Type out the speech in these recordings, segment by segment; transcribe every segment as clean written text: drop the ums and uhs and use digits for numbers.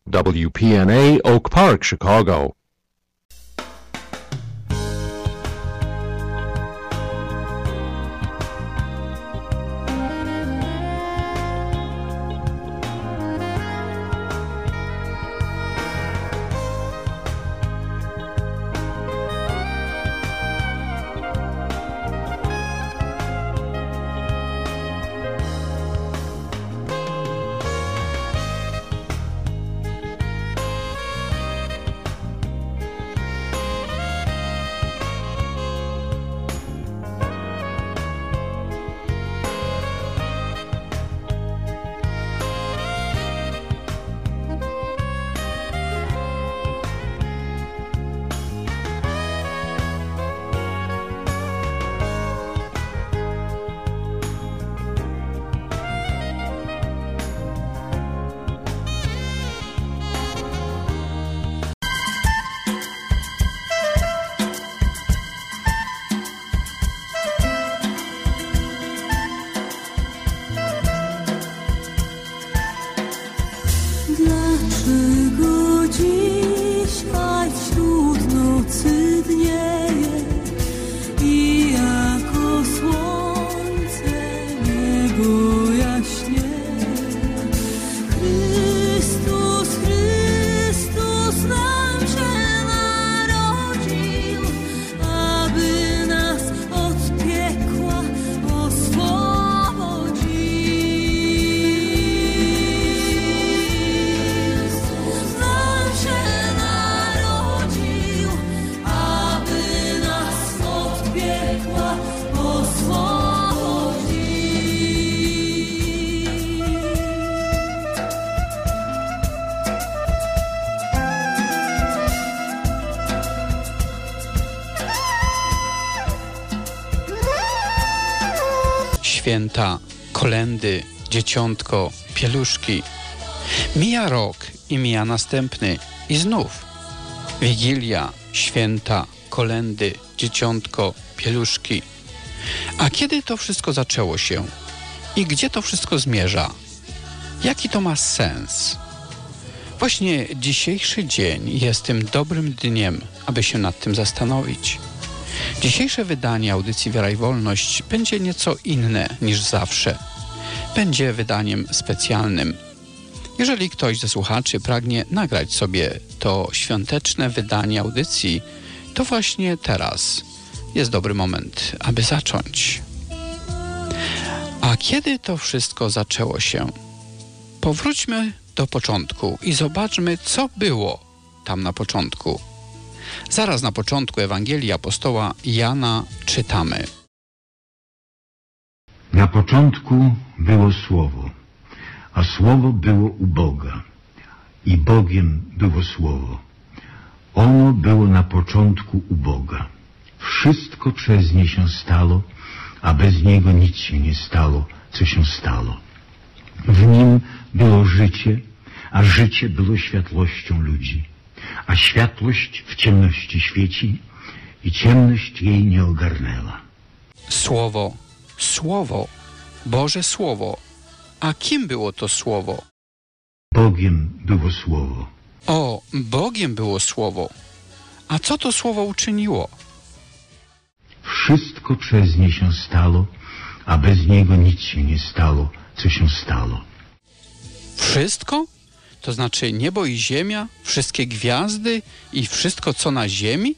WPNA Oak Park, Chicago. Dlaczego dzisiaj wśród nocy dnieje i jako słońce niebo jaśnieje? Chrystus, Chrystus nam się narodził, aby nas od piekła oswobodził. Święta, kolędy, dzieciątko, pieluszki. Mija rok i mija następny i znów Wigilia, święta, kolędy, dzieciątko, pieluszki. A kiedy to wszystko zaczęło się? I gdzie to wszystko zmierza? Jaki to ma sens? Właśnie dzisiejszy dzień jest tym dobrym dniem, aby się nad tym zastanowić. Dzisiejsze wydanie audycji Wiara i Wolność będzie nieco inne niż zawsze. Będzie wydaniem specjalnym. Jeżeli ktoś ze słuchaczy pragnie nagrać sobie to świąteczne wydanie audycji, to właśnie teraz jest dobry moment, aby zacząć. A kiedy to wszystko zaczęło się? Powróćmy do początku i zobaczmy, co było tam na początku. Zaraz na początku Ewangelii apostoła Jana czytamy. Na początku było Słowo, a Słowo było u Boga i Bogiem było Słowo. Ono było na początku u Boga. Wszystko przez nie się stało, a bez Niego nic się nie stało, co się stało. W Nim było życie, a życie było światłością ludzi. A światłość w ciemności świeci i ciemność jej nie ogarnęła. Słowo, Słowo, Boże Słowo. A kim było to Słowo? Bogiem było Słowo. O, Bogiem było Słowo. A co to Słowo uczyniło? Wszystko przez nie się stało, a bez Niego nic się nie stało, co się stało. Wszystko? To znaczy niebo i ziemia, wszystkie gwiazdy i wszystko, co na ziemi?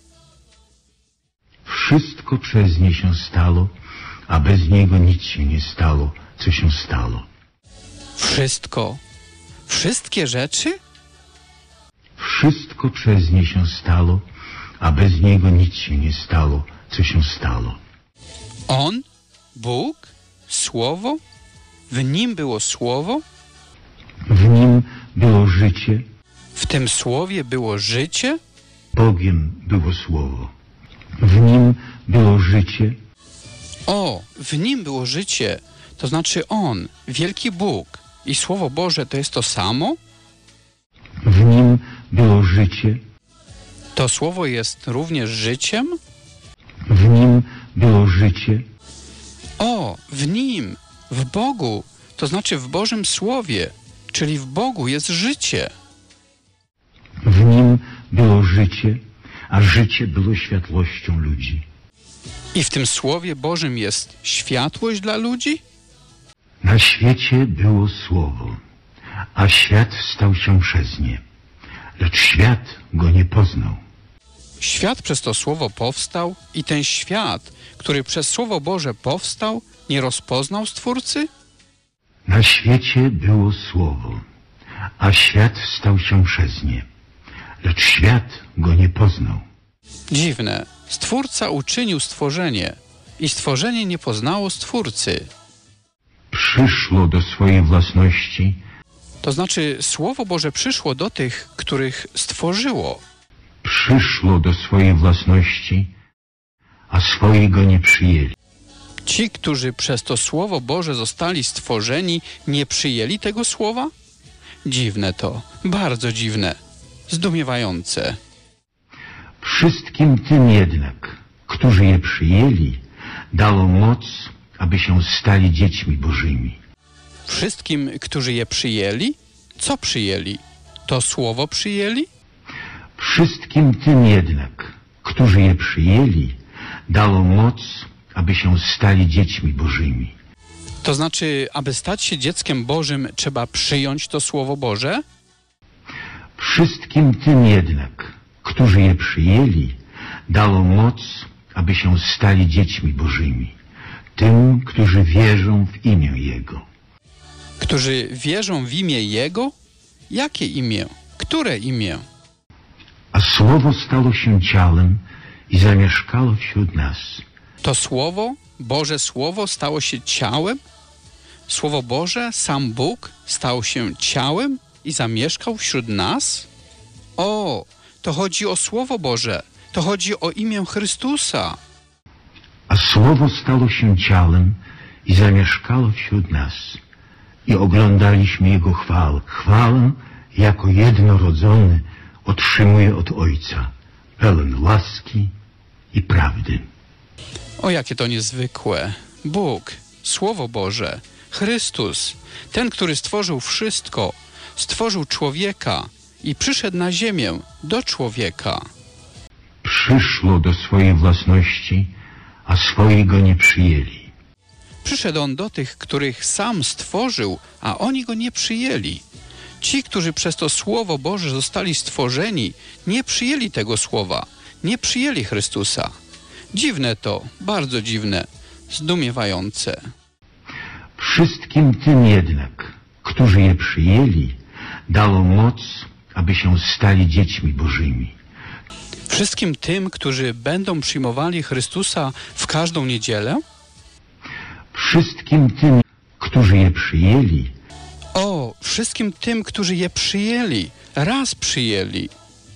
Wszystko przez nie się stało, a bez Niego nic się nie stało, co się stało. Wszystko? Wszystkie rzeczy? Wszystko przez nie się stało, a bez Niego nic się nie stało, co się stało. On? Bóg? Słowo? W Nim było Słowo? W Nim było życie. W tym Słowie było życie? Bogiem było Słowo. W Nim było życie. O, w Nim było życie. To znaczy On, wielki Bóg i Słowo Boże to jest to samo? W Nim było życie. To Słowo jest również życiem? W Nim było życie. O, w Nim, w Bogu, to znaczy w Bożym Słowie, czyli w Bogu jest życie. było życie, a życie było światłością ludzi. I w tym Słowie Bożym jest światłość dla ludzi? Na świecie było Słowo, a świat stał się przez nie, lecz świat go nie poznał. Świat przez to Słowo powstał i ten świat, który przez Słowo Boże powstał, nie rozpoznał Stwórcy? Na świecie było Słowo, a świat stał się przez nie, lecz świat go nie poznał. Dziwne. Stwórca uczynił stworzenie i stworzenie nie poznało Stwórcy. Przyszło do swojej własności, To znaczy Słowo Boże przyszło do tych, których stworzyło. przyszło do swojej własności, a swoi go nie przyjęli. Ci, którzy przez to Słowo Boże zostali stworzeni, nie przyjęli tego Słowa? Dziwne to, bardzo dziwne, zdumiewające. Wszystkim tym jednak, którzy je przyjęli, dało moc, aby się stali dziećmi Bożymi. Wszystkim, którzy je przyjęli? Co przyjęli? To Słowo przyjęli? Wszystkim tym jednak, którzy je przyjęli, dało moc, aby się stali dziećmi Bożymi. To znaczy, aby stać się dzieckiem Bożym, trzeba przyjąć to Słowo Boże? Wszystkim tym jednak, którzy je przyjęli, dało moc, aby się stali dziećmi Bożymi. Tym, którzy wierzą w imię Jego. Którzy wierzą w imię Jego? Jakie imię? Które imię? A Słowo stało się ciałem i zamieszkało wśród nas. To Słowo, Boże Słowo stało się ciałem? Słowo Boże, sam Bóg, stał się ciałem i zamieszkał wśród nas? O, to chodzi o Słowo Boże, to chodzi o imię Chrystusa. A Słowo stało się ciałem i zamieszkało wśród nas. I oglądaliśmy Jego chwałę. Chwałę jako jednorodzony otrzymuje od Ojca, pełen łaski i prawdy. O, jakie to niezwykłe. Bóg, Słowo Boże, Chrystus, ten, który stworzył wszystko, stworzył człowieka i przyszedł na ziemię do człowieka. Przyszło do swojej własności, a swoi go nie przyjęli. Przyszedł On do tych, których sam stworzył, a oni Go nie przyjęli. Ci, którzy przez to Słowo Boże zostali stworzeni, nie przyjęli tego Słowa, nie przyjęli Chrystusa. Dziwne to, bardzo dziwne, zdumiewające. Wszystkim tym jednak, którzy je przyjęli, dało moc, aby się stali dziećmi Bożymi. Wszystkim tym, którzy będą przyjmowali Chrystusa w każdą niedzielę? Wszystkim tym, którzy je przyjęli, O, wszystkim tym, którzy je przyjęli, raz przyjęli.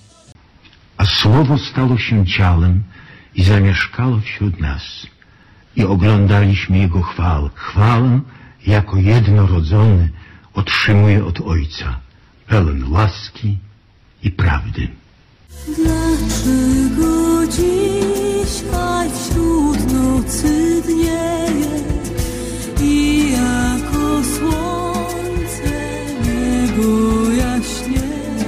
a Słowo stało się ciałem i zamieszkało wśród nas. I oglądaliśmy Jego chwałę. Chwałę jako jednorodzony otrzymuje od Ojca, pełen łaski i prawdy. Dlaczego dzisiaj wśród nocy dnieje i jako słońce niebo jaśnieje?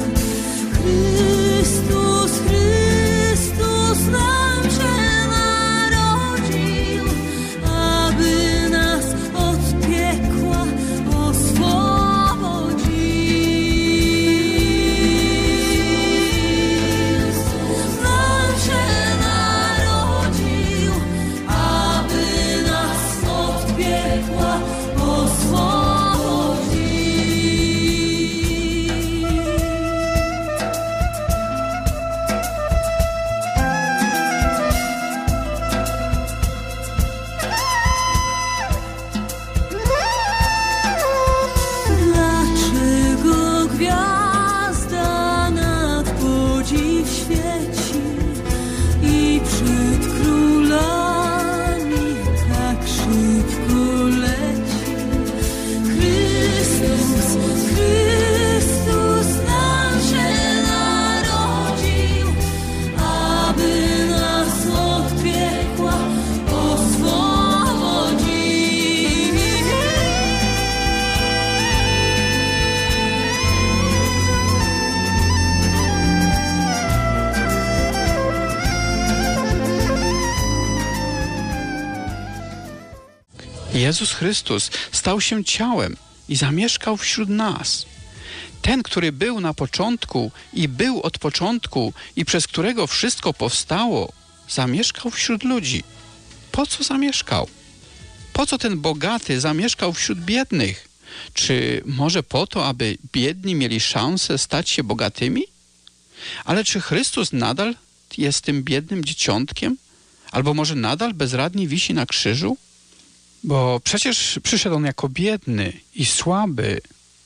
Chrystus, Chrystus nam się narodził, aby nas od piekła oswobodził. Nam się narodził, aby Jezus Chrystus stał się ciałem i zamieszkał wśród nas. Ten, który był na początku i był od początku i przez którego wszystko powstało, zamieszkał wśród ludzi. Po co zamieszkał? Po co ten bogaty zamieszkał wśród biednych? Czy może po to, aby biedni mieli szansę stać się bogatymi? Ale czy Chrystus nadal jest tym biednym dzieciątkiem? Albo może nadal bezradnie wisi na krzyżu? Bo przecież przyszedł On jako biedny i słaby.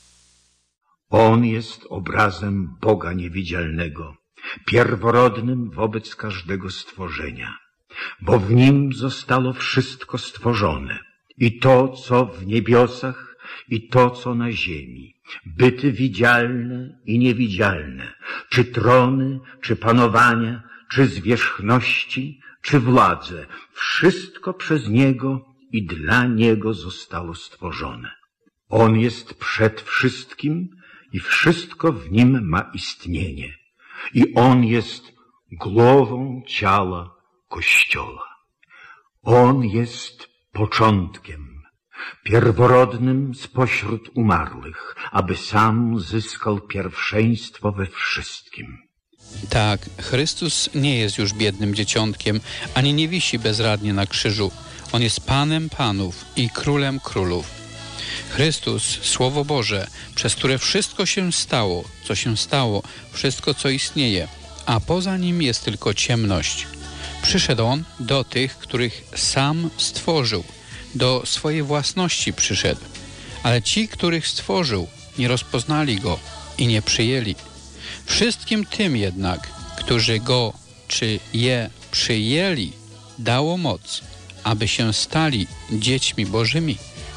On jest obrazem Boga niewidzialnego, pierworodnym wobec każdego stworzenia, bo w Nim zostało wszystko stworzone, i to, co w niebiosach, i to, co na ziemi, byty widzialne i niewidzialne, czy trony, czy panowania, czy zwierzchności, czy władze, wszystko przez Niego i dla Niego zostało stworzone. On jest przed wszystkim i wszystko w Nim ma istnienie. I On jest głową ciała Kościoła. On jest początkiem, pierworodnym spośród umarłych, aby sam zyskał pierwszeństwo we wszystkim. Tak, Chrystus nie jest już biednym dzieciątkiem, ani nie wisi bezradnie na krzyżu. On jest Panem Panów i Królem Królów. Chrystus, Słowo Boże, przez które wszystko się stało, wszystko, co istnieje, a poza Nim jest tylko ciemność. Przyszedł On do tych, których sam stworzył, do swojej własności przyszedł, ale ci, których stworzył, nie rozpoznali Go i nie przyjęli. Wszystkim tym jednak, którzy Go czy je przyjęli, dało moc, aby się stali dziećmi Bożymi.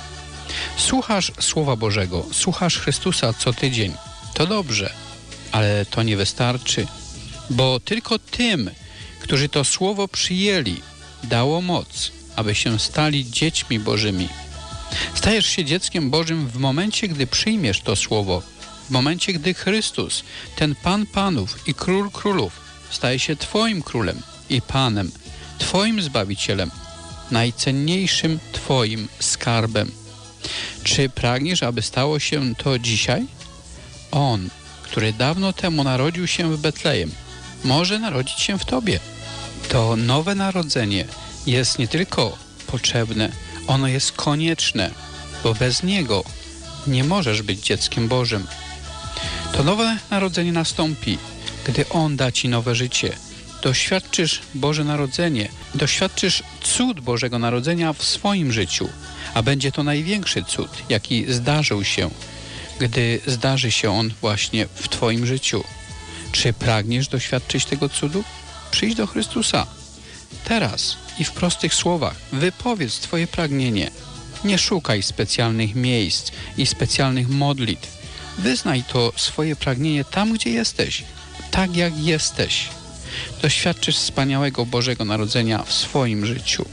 Słuchasz Słowa Bożego, słuchasz Chrystusa co tydzień. To dobrze, ale to nie wystarczy, bo tylko tym, którzy to Słowo przyjęli, dało moc, aby się stali dziećmi Bożymi. Stajesz się dzieckiem Bożym w momencie, gdy przyjmiesz to Słowo, w momencie, gdy Chrystus, ten Pan Panów i Król Królów, staje się Twoim Królem i Panem, Twoim Zbawicielem, najcenniejszym Twoim skarbem. Czy pragniesz, aby stało się to dzisiaj? On, który dawno temu narodził się w Betlejem, może narodzić się w Tobie. To nowe narodzenie jest nie tylko potrzebne, ono jest konieczne, bo bez niego nie możesz być dzieckiem Bożym. To nowe narodzenie nastąpi, gdy On da Ci nowe życie. Doświadczysz Boże Narodzenie, doświadczysz cud Bożego Narodzenia w swoim życiu, a będzie to największy cud, jaki zdarzył się, gdy zdarzy się on właśnie w Twoim życiu. Czy pragniesz doświadczyć tego cudu? Przyjdź do Chrystusa. Teraz i w prostych słowach wypowiedz Twoje pragnienie. Nie szukaj specjalnych miejsc i specjalnych modlitw. Wyznaj to swoje pragnienie tam, gdzie jesteś, tak jak jesteś. Doświadczysz wspaniałego Bożego Narodzenia w swoim życiu.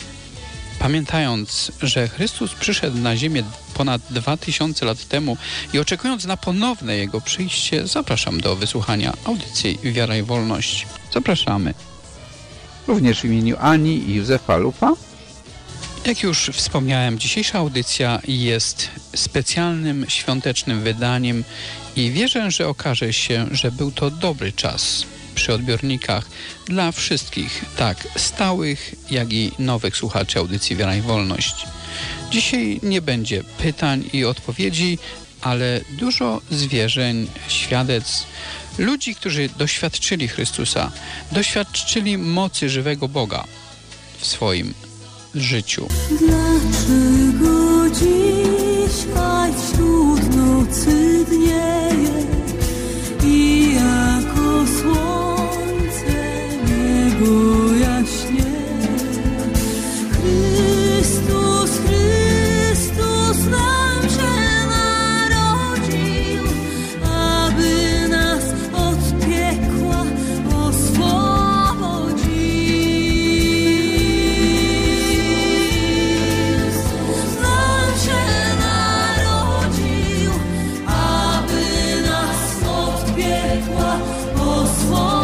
Pamiętając, że Chrystus przyszedł na ziemię ponad 2000 lat temu i oczekując na ponowne Jego przyjście, zapraszam do wysłuchania audycji Wiara i Wolność. Zapraszamy. Również w imieniu Ani i Józefa Lupa. Jak już wspomniałem, dzisiejsza audycja jest specjalnym, świątecznym wydaniem i wierzę, że okaże się, że był to dobry czas przy odbiornikach dla wszystkich, tak stałych, jak i nowych słuchaczy audycji Wiara i Wolność. Dzisiaj nie będzie pytań i odpowiedzi, ale dużo zwierzeń, świadectw, ludzi, którzy doświadczyli Chrystusa, doświadczyli mocy żywego Boga w swoim życiu. Dlaczego dzisiaj wśród nocy dnieje i jako słońce niebo jaśnie? Chrystus, Chrystus nam się narodził, aby nas od piekła oswobodził. Nam się narodził, aby nas od piekła oswobodził.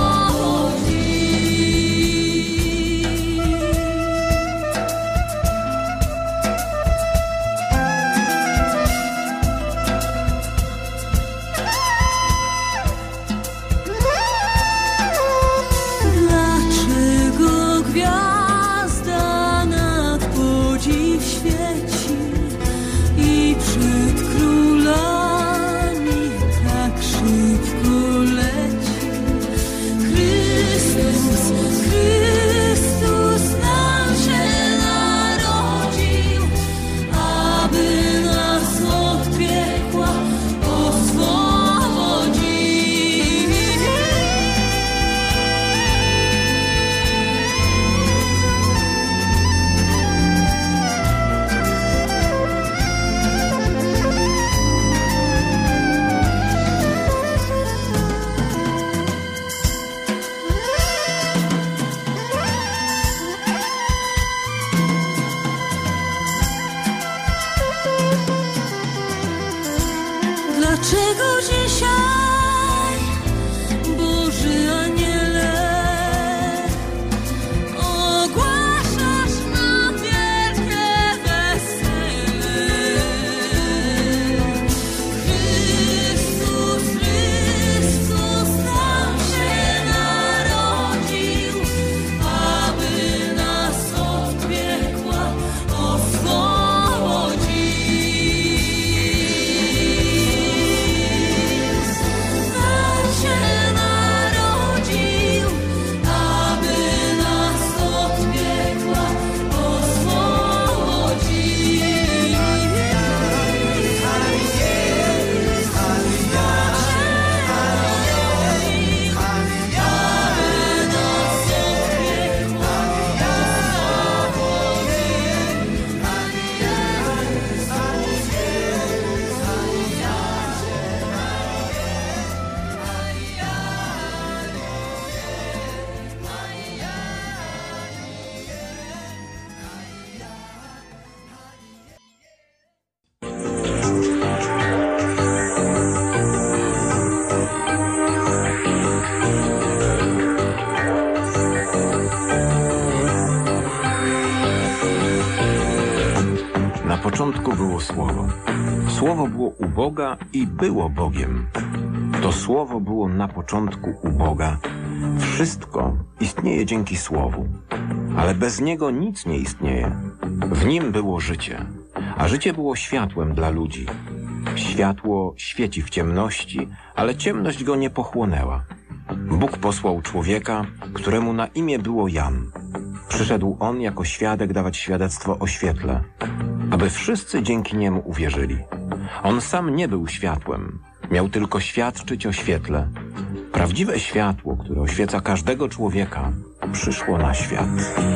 początku było Słowo. Słowo było u Boga i było Bogiem. To Słowo było na początku u Boga. Wszystko istnieje dzięki Słowu, ale bez niego nic nie istnieje. W nim było życie, a życie było światłem dla ludzi. Światło świeci w ciemności, ale ciemność go nie pochłonęła. Bóg posłał człowieka, któremu na imię było Jan. Przyszedł on jako świadek dawać świadectwo o świetle, aby wszyscy dzięki niemu uwierzyli. On sam nie był światłem, miał tylko świadczyć o świetle. Prawdziwe światło, które oświeca każdego człowieka, przyszło na świat.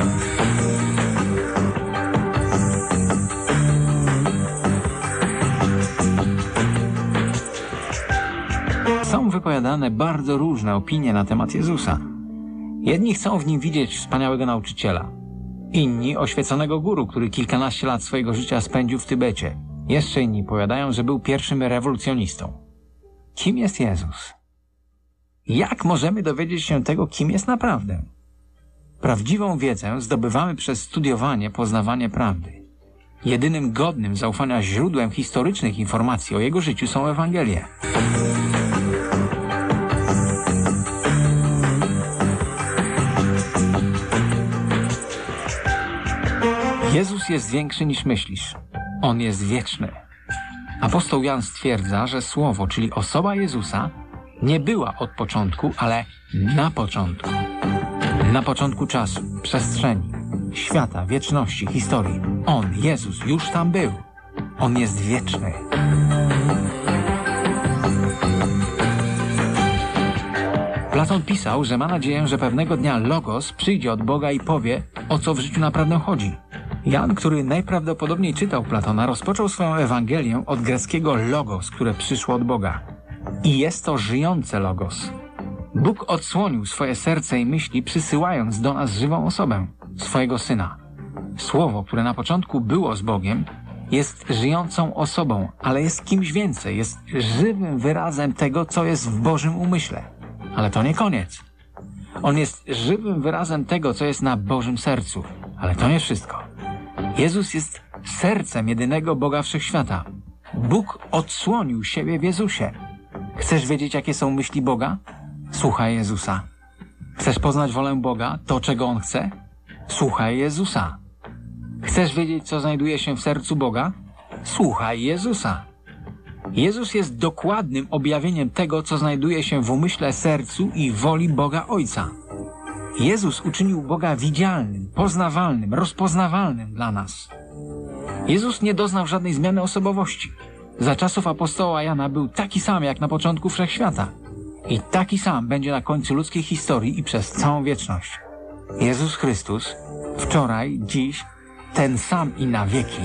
Są wypowiadane bardzo różne opinie na temat Jezusa. Jedni chcą w nim widzieć wspaniałego nauczyciela. Inni oświeconego guru, który kilkanaście lat swojego życia spędził w Tybecie. Jeszcze inni powiadają, że był pierwszym rewolucjonistą. Kim jest Jezus? Jak możemy dowiedzieć się tego, kim jest naprawdę? Prawdziwą wiedzę zdobywamy przez studiowanie, poznawanie prawdy. Jedynym godnym zaufania źródłem historycznych informacji o jego życiu są Ewangelie. Jezus jest większy niż myślisz. On jest wieczny. Apostoł Jan stwierdza, że Słowo, czyli osoba Jezusa, nie była od początku, ale na początku. Na początku czasu, przestrzeni, świata, wieczności, historii. On, Jezus, już tam był. On jest wieczny. Platon pisał, że ma nadzieję, że pewnego dnia Logos przyjdzie od Boga i powie, o co w życiu naprawdę chodzi. Jan, który najprawdopodobniej czytał Platona, rozpoczął swoją Ewangelię od greckiego logos, które przyszło od Boga. I jest to żyjące logos. Bóg odsłonił swoje serce i myśli, przysyłając do nas żywą osobę, swojego Syna. Słowo, które na początku było z Bogiem, jest żyjącą osobą, ale jest kimś więcej, jest żywym wyrazem tego, co jest w Bożym umyśle. Ale to nie koniec. On jest żywym wyrazem tego, co jest na Bożym sercu. Ale to nie wszystko. Jezus jest sercem jedynego Boga Wszechświata. Bóg odsłonił siebie w Jezusie. Chcesz wiedzieć, jakie są myśli Boga? Słuchaj Jezusa. Chcesz poznać wolę Boga, to czego On chce? Słuchaj Jezusa. Chcesz wiedzieć, co znajduje się w sercu Boga? Słuchaj Jezusa. Jezus jest dokładnym objawieniem tego, co znajduje się w umyśle, sercu i woli Boga Ojca. Jezus uczynił Boga widzialnym, poznawalnym, rozpoznawalnym dla nas. Jezus nie doznał żadnej zmiany osobowości. Za czasów apostoła Jana był taki sam jak na początku wszechświata. I taki sam będzie na końcu ludzkiej historii i przez całą wieczność. Jezus Chrystus, wczoraj, dziś, ten sam i na wieki.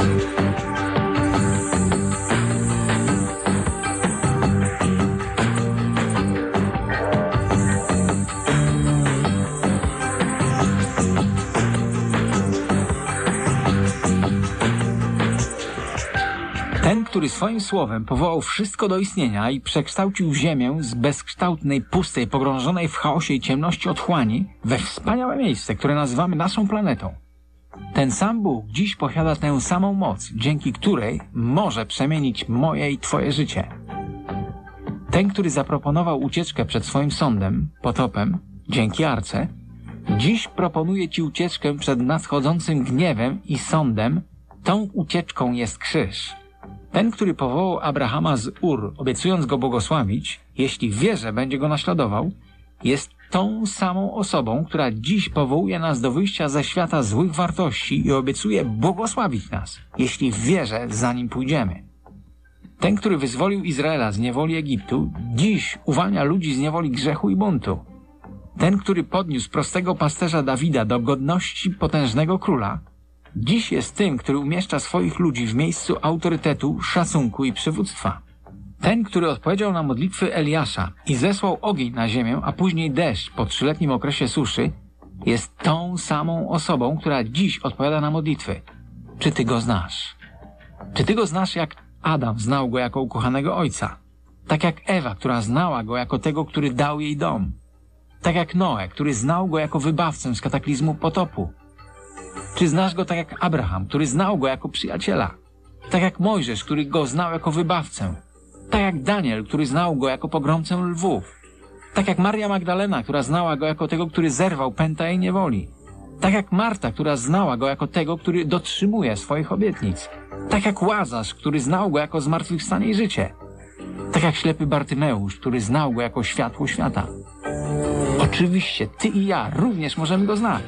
Ten, który swoim słowem powołał wszystko do istnienia i przekształcił ziemię z bezkształtnej, pustej, pogrążonej w chaosie i ciemności otchłani we wspaniałe miejsce, które nazywamy naszą planetą. Ten sam Bóg dziś posiada tę samą moc, dzięki której może przemienić moje i Twoje życie. Ten, który zaproponował ucieczkę przed swoim sądem, potopem, dzięki Arce, dziś proponuje Ci ucieczkę przed nadchodzącym gniewem i sądem. Tą ucieczką jest krzyż. Ten, który powołał Abrahama z Ur, obiecując go błogosławić, jeśli w wierze będzie go naśladował, jest tą samą osobą, która dziś powołuje nas do wyjścia ze świata złych wartości i obiecuje błogosławić nas, jeśli w wierze za nim pójdziemy. Ten, który wyzwolił Izraela z niewoli Egiptu, dziś uwalnia ludzi z niewoli grzechu i buntu. Ten, który podniósł prostego pasterza Dawida do godności potężnego króla, dziś jest tym, który umieszcza swoich ludzi w miejscu autorytetu, szacunku i przywództwa. Ten, który odpowiedział na modlitwy Eliasza i zesłał ogień na ziemię, a później deszcz po 3-letnim okresie suszy, jest tą samą osobą, która dziś odpowiada na modlitwy. Czy ty go znasz? Czy ty go znasz, jak Adam znał go jako ukochanego ojca? Tak jak Ewa, która znała go jako tego, który dał jej dom? Tak jak Noe, który znał go jako wybawcę z kataklizmu potopu? Czy znasz go tak jak Abraham, który znał go jako przyjaciela? Tak jak Mojżesz, który go znał jako wybawcę. Tak jak Daniel, który znał go jako pogromcę lwów. Tak jak Maria Magdalena, która znała go jako tego, który zerwał pęta jej niewoli. Tak jak Marta, która znała go jako tego, który dotrzymuje swoich obietnic. Tak jak Łazarz, który znał go jako zmartwychwstanie i życie. Tak jak ślepy Bartymeusz, który znał go jako światło świata. Oczywiście ty i ja również możemy go znać.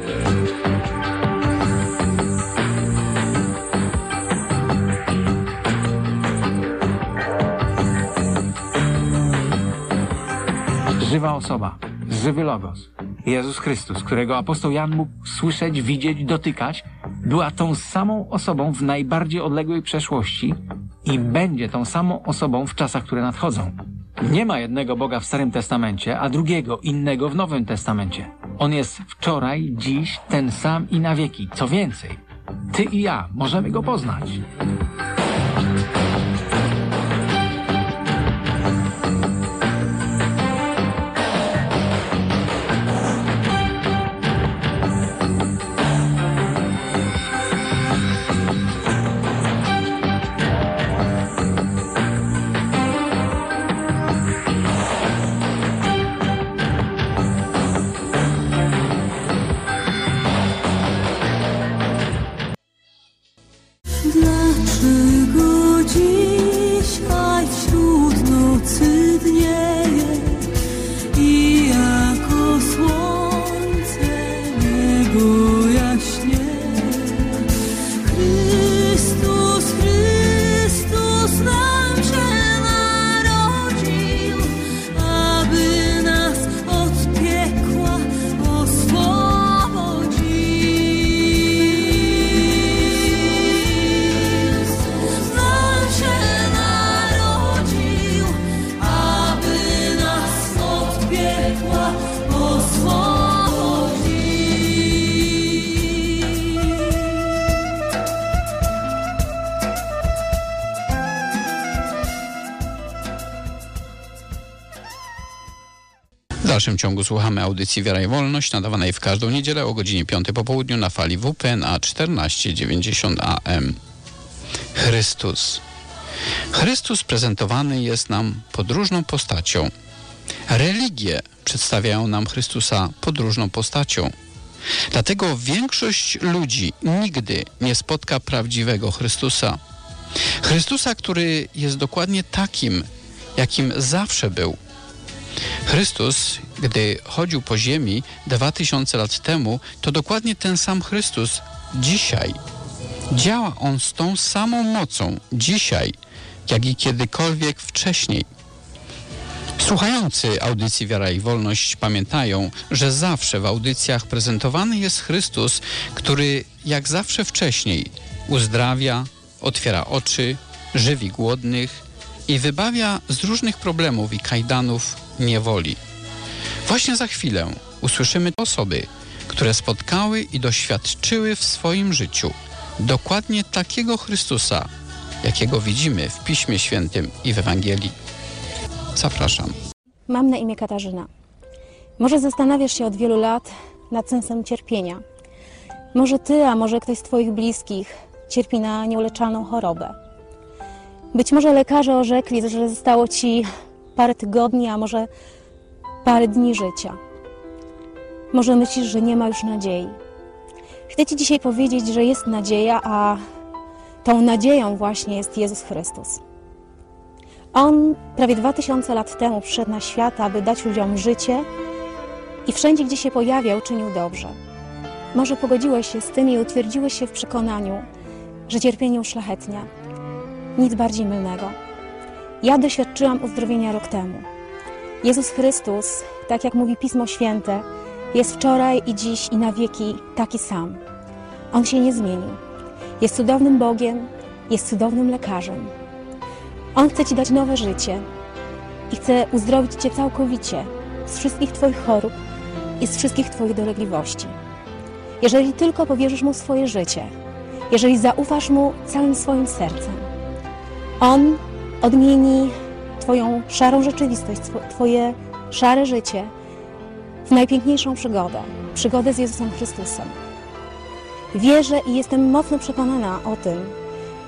Żywa osoba, żywy Logos, Jezus Chrystus, którego apostoł Jan mógł słyszeć, widzieć, dotykać, była tą samą osobą w najbardziej odległej przeszłości i będzie tą samą osobą w czasach, które nadchodzą. Nie ma jednego Boga w Starym Testamencie, a drugiego, innego w Nowym Testamencie. On jest wczoraj, dziś, ten sam i na wieki. Co więcej, ty i ja możemy go poznać. Dlaczego dzisiaj wśród nocy dnieje i jako słońce niebo jaśnieje? Chrystus, Chrystus nam się narodził, aby nas od piekła oswobodził. Nam się narodził, aby nas od piekła oswobodził. W dalszym ciągu słuchamy audycji Wiara i Wolność, nadawanej w każdą niedzielę o godzinie 5 po południu na fali WPNA 1490 AM. Chrystus. Chrystus prezentowany jest nam podróżną postacią. Religie przedstawiają nam Chrystusa podróżną postacią. Dlatego większość ludzi nigdy nie spotka prawdziwego Chrystusa. Chrystusa, który jest dokładnie takim, jakim zawsze był. Chrystus, gdy chodził po ziemi 2000 lat temu, to dokładnie ten sam Chrystus dzisiaj. Działa On z tą samą mocą dzisiaj, jak i kiedykolwiek wcześniej. Słuchający audycji Wiara i Wolność pamiętają, że zawsze w audycjach prezentowany jest Chrystus, który jak zawsze wcześniej uzdrawia, otwiera oczy, żywi głodnych i wybawia z różnych problemów i kajdanów niewoli. Właśnie za chwilę usłyszymy osoby, które spotkały i doświadczyły w swoim życiu dokładnie takiego Chrystusa, jakiego widzimy w Piśmie Świętym i w Ewangelii. Zapraszam. Mam na imię Katarzyna. Może zastanawiasz się od wielu lat nad sensem cierpienia. Może ty, a może ktoś z twoich bliskich cierpi na nieuleczalną chorobę. Być może lekarze orzekli, że zostało ci parę tygodni, a może parę dni życia. Może myślisz, że nie ma już nadziei. Chcę ci dzisiaj powiedzieć, że jest nadzieja, a tą nadzieją właśnie jest Jezus Chrystus. On prawie 2000 lat temu przyszedł na świat, aby dać ludziom życie i wszędzie, gdzie się pojawiał, czynił dobrze. Może pogodziłeś się z tym i utwierdziłeś się w przekonaniu, że cierpienie uszlachetnia. Nic bardziej mylnego. Ja doświadczyłam uzdrowienia rok temu. Jezus Chrystus, tak jak mówi Pismo Święte, jest wczoraj i dziś i na wieki taki sam. On się nie zmienił. Jest cudownym Bogiem, jest cudownym lekarzem. On chce ci dać nowe życie i chce uzdrowić cię całkowicie z wszystkich twoich chorób i z wszystkich twoich dolegliwości. Jeżeli tylko powierzysz Mu swoje życie, jeżeli zaufasz Mu całym swoim sercem, On odmieni twoją szarą rzeczywistość, twoje szare życie w najpiękniejszą przygodę, przygodę z Jezusem Chrystusem. Wierzę i jestem mocno przekonana o tym,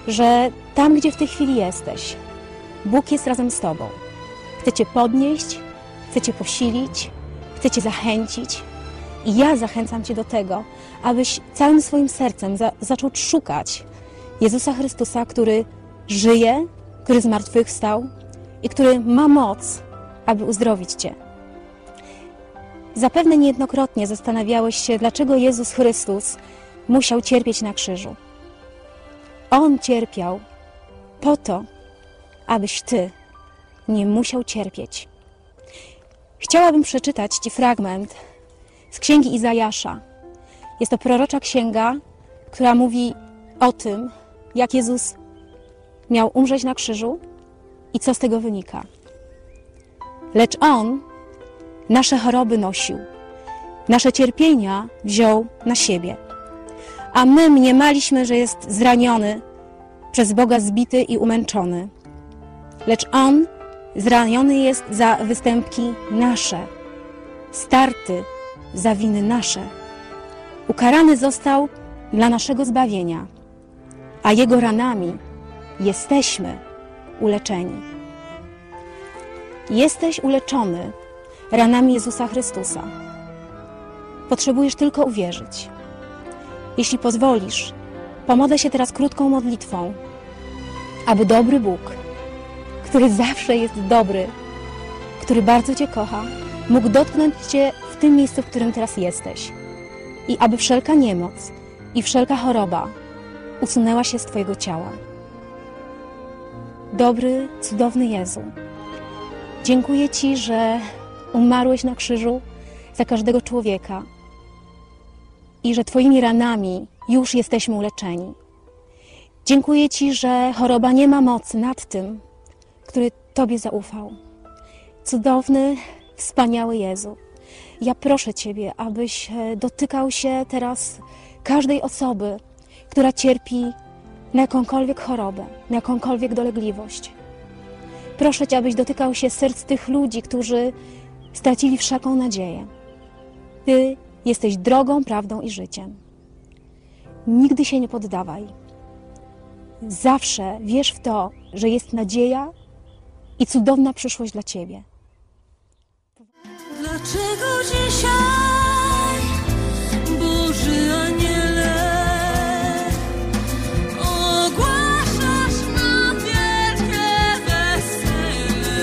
że tam, gdzie w tej chwili jesteś, Bóg jest razem z Tobą. Chce Cię podnieść, chce Cię posilić, chce Cię zachęcić. I ja zachęcam Cię do tego, abyś całym swoim sercem zaczął szukać Jezusa Chrystusa, który żyje, który zmartwychwstał i który ma moc, aby uzdrowić Cię. Zapewne niejednokrotnie zastanawiałeś się, dlaczego Jezus Chrystus musiał cierpieć na krzyżu. On cierpiał po to, abyś Ty nie musiał cierpieć. Chciałabym przeczytać Ci fragment z Księgi Izajasza. Jest to prorocza księga, która mówi o tym, jak Jezus miał umrzeć na krzyżu i co z tego wynika. Lecz On nasze choroby nosił, nasze cierpienia wziął na siebie. A my mniemaliśmy, że jest zraniony, przez Boga zbity i umęczony. Lecz On zraniony jest za występki nasze, starty za winy nasze. Ukarany został dla naszego zbawienia, a Jego ranami jesteśmy uleczeni. Jesteś uleczony ranami Jezusa Chrystusa. Potrzebujesz tylko uwierzyć. Jeśli pozwolisz, pomodlę się teraz krótką modlitwą, aby dobry Bóg, który zawsze jest dobry, który bardzo Cię kocha, mógł dotknąć Cię w tym miejscu, w którym teraz jesteś. I aby wszelka niemoc i wszelka choroba usunęła się z Twojego ciała. Dobry, cudowny Jezu, dziękuję Ci, że umarłeś na krzyżu za każdego człowieka i że Twoimi ranami już jesteśmy uleczeni. Dziękuję Ci, że choroba nie ma mocy nad tym, który Tobie zaufał. Cudowny, wspaniały Jezu, ja proszę Ciebie, abyś dotykał się teraz każdej osoby, która cierpi na jakąkolwiek chorobę, na jakąkolwiek dolegliwość. Proszę Cię, abyś dotykał się serc tych ludzi, którzy stracili wszelką nadzieję. Ty jesteś drogą, prawdą i życiem. Nigdy się nie poddawaj. Zawsze wierz w to, że jest nadzieja i cudowna przyszłość dla Ciebie. Dlaczego dzisiaj, Boży Aniele, ogłaszasz nam wielkie wesele?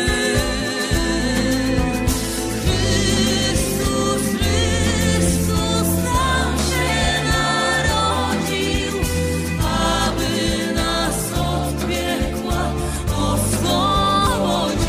Chrystus, Chrystus nam się narodził, aby nas od piekła oswobodzić.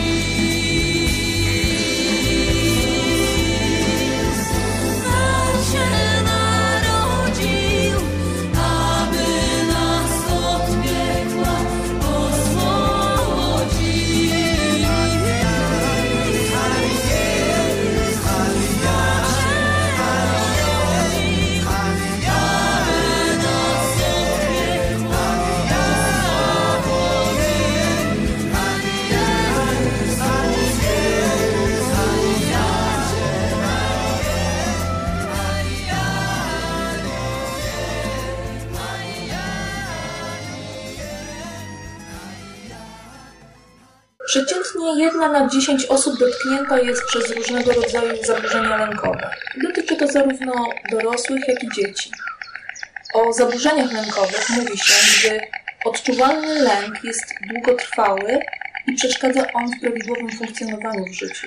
Przeciętnie 1 na 10 osób dotknięta jest przez różnego rodzaju zaburzenia lękowe. Dotyczy to zarówno dorosłych, jak i dzieci. O zaburzeniach lękowych mówi się, gdy odczuwalny lęk jest długotrwały i przeszkadza on w prawidłowym funkcjonowaniu w życiu.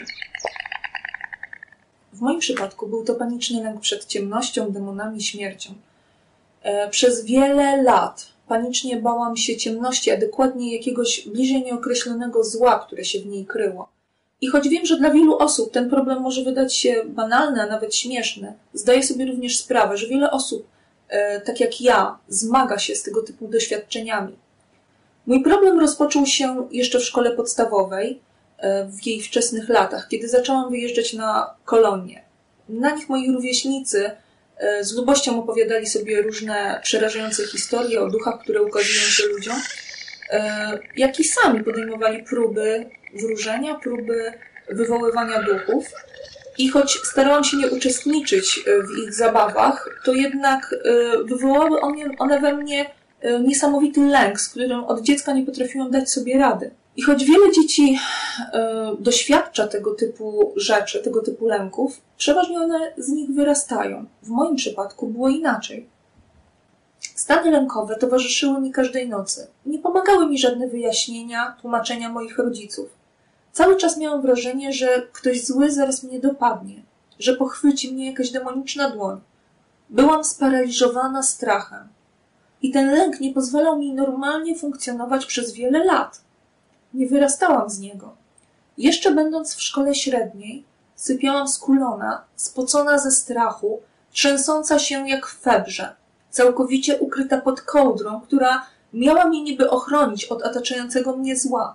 W moim przypadku był to paniczny lęk przed ciemnością, demonami, śmiercią. Przez wiele lat panicznie bałam się ciemności, a dokładnie jakiegoś bliżej nieokreślonego zła, które się w niej kryło. I choć wiem, że dla wielu osób ten problem może wydać się banalny, a nawet śmieszny, zdaję sobie również sprawę, że wiele osób, tak jak ja, zmaga się z tego typu doświadczeniami. Mój problem rozpoczął się jeszcze w szkole podstawowej, w jej wczesnych latach, kiedy zaczęłam wyjeżdżać na kolonie. Na nich moi rówieśnicy z lubością opowiadali sobie różne przerażające historie o duchach, które ukazują się ludziom, jak i sami podejmowali próby wróżenia, próby wywoływania duchów. I choć starałam się nie uczestniczyć w ich zabawach, to jednak wywołały one we mnie niesamowity lęk, z którym od dziecka nie potrafiłam dać sobie rady. I choć wiele dzieci doświadcza tego typu rzeczy, tego typu lęków, przeważnie one z nich wyrastają. W moim przypadku było inaczej. Stany lękowe towarzyszyły mi każdej nocy. Nie pomagały mi żadne wyjaśnienia, tłumaczenia moich rodziców. Cały czas miałam wrażenie, że ktoś zły zaraz mnie dopadnie, że pochwyci mnie jakaś demoniczna dłoń. Byłam sparaliżowana strachem. I ten lęk nie pozwalał mi normalnie funkcjonować przez wiele lat. Nie wyrastałam z niego. Jeszcze będąc w szkole średniej, sypiałam skulona, spocona ze strachu, trzęsąca się jak w febrze, całkowicie ukryta pod kołdrą, która miała mnie niby ochronić od otaczającego mnie zła.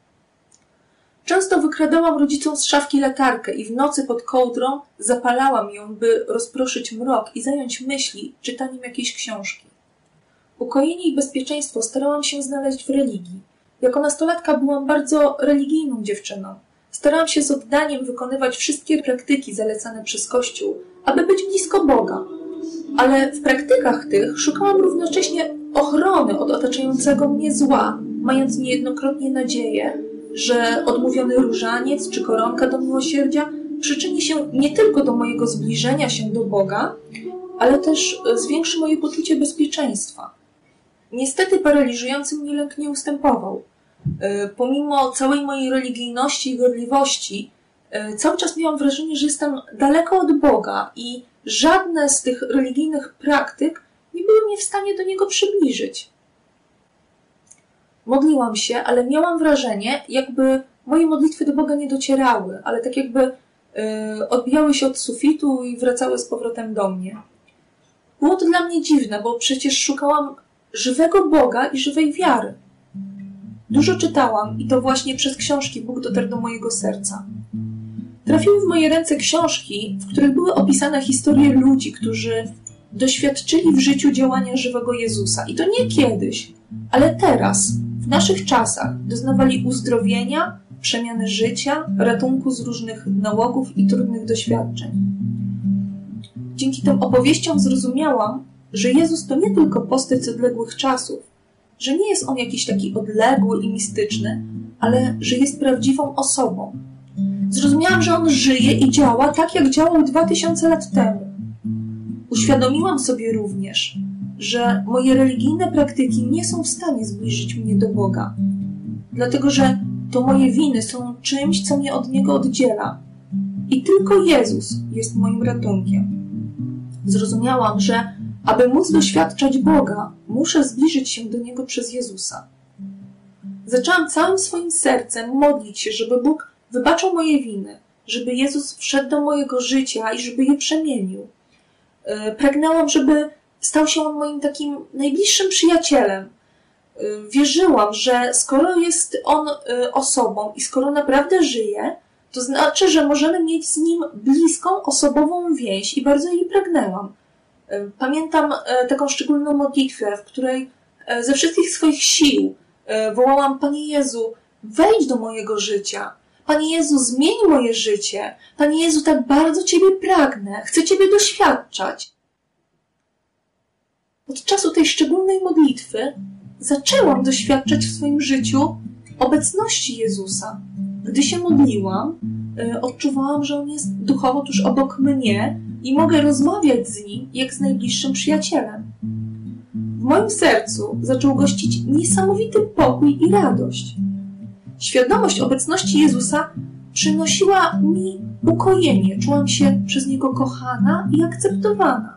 Często wykradałam rodzicom z szafki latarkę i w nocy pod kołdrą zapalałam ją, by rozproszyć mrok i zająć myśli czytaniem jakiejś książki. Ukojenie i bezpieczeństwo starałam się znaleźć w religii. Jako nastolatka byłam bardzo religijną dziewczyną. Starałam się z oddaniem wykonywać wszystkie praktyki zalecane przez Kościół, aby być blisko Boga. Ale w praktykach tych szukałam równocześnie ochrony od otaczającego mnie zła, mając niejednokrotnie nadzieję, że odmówiony różaniec czy koronka do miłosierdzia przyczyni się nie tylko do mojego zbliżenia się do Boga, ale też zwiększy moje poczucie bezpieczeństwa. Niestety paraliżujący mnie lęk nie ustępował. Pomimo całej mojej religijności i gorliwości, cały czas miałam wrażenie, że jestem daleko od Boga i żadne z tych religijnych praktyk nie były mnie w stanie do Niego przybliżyć. Modliłam się, ale miałam wrażenie, jakby moje modlitwy do Boga nie docierały, ale tak jakby odbijały się od sufitu i wracały z powrotem do mnie. Było to dla mnie dziwne, bo przecież szukałam żywego Boga i żywej wiary. Dużo czytałam i to właśnie przez książki Bóg dotarł do mojego serca. Trafiły w moje ręce książki, w których były opisane historie ludzi, którzy doświadczyli w życiu działania żywego Jezusa. I to nie kiedyś, ale teraz, w naszych czasach, doznawali uzdrowienia, przemiany życia, ratunku z różnych nałogów i trudnych doświadczeń. Dzięki tym opowieściom zrozumiałam, że Jezus to nie tylko postać z odległych czasów, że nie jest On jakiś taki odległy i mistyczny, ale że jest prawdziwą osobą. Zrozumiałam, że On żyje i działa tak, jak działał 2000 lat temu. Uświadomiłam sobie również, że moje religijne praktyki nie są w stanie zbliżyć mnie do Boga, dlatego że to moje winy są czymś, co mnie od Niego oddziela. I tylko Jezus jest moim ratunkiem. Zrozumiałam, że aby móc doświadczać Boga, muszę zbliżyć się do Niego przez Jezusa. Zaczęłam całym swoim sercem modlić się, żeby Bóg wybaczył moje winy, żeby Jezus wszedł do mojego życia i żeby je przemienił. Pragnęłam, żeby stał się On moim takim najbliższym przyjacielem. Wierzyłam, że skoro jest On osobą i skoro naprawdę żyje, to znaczy, że możemy mieć z Nim bliską, osobową więź i bardzo jej pragnęłam. Pamiętam taką szczególną modlitwę, w której ze wszystkich swoich sił wołałam: Panie Jezu, wejdź do mojego życia. Panie Jezu, zmień moje życie. Panie Jezu, tak bardzo Ciebie pragnę. Chcę Ciebie doświadczać. Od czasu tej szczególnej modlitwy zaczęłam doświadczać w swoim życiu obecności Jezusa. Gdy się modliłam, odczuwałam, że On jest duchowo tuż obok mnie i mogę rozmawiać z Nim jak z najbliższym przyjacielem. W moim sercu zaczął gościć niesamowity pokój i radość. Świadomość obecności Jezusa przynosiła mi ukojenie. Czułam się przez Niego kochana i akceptowana.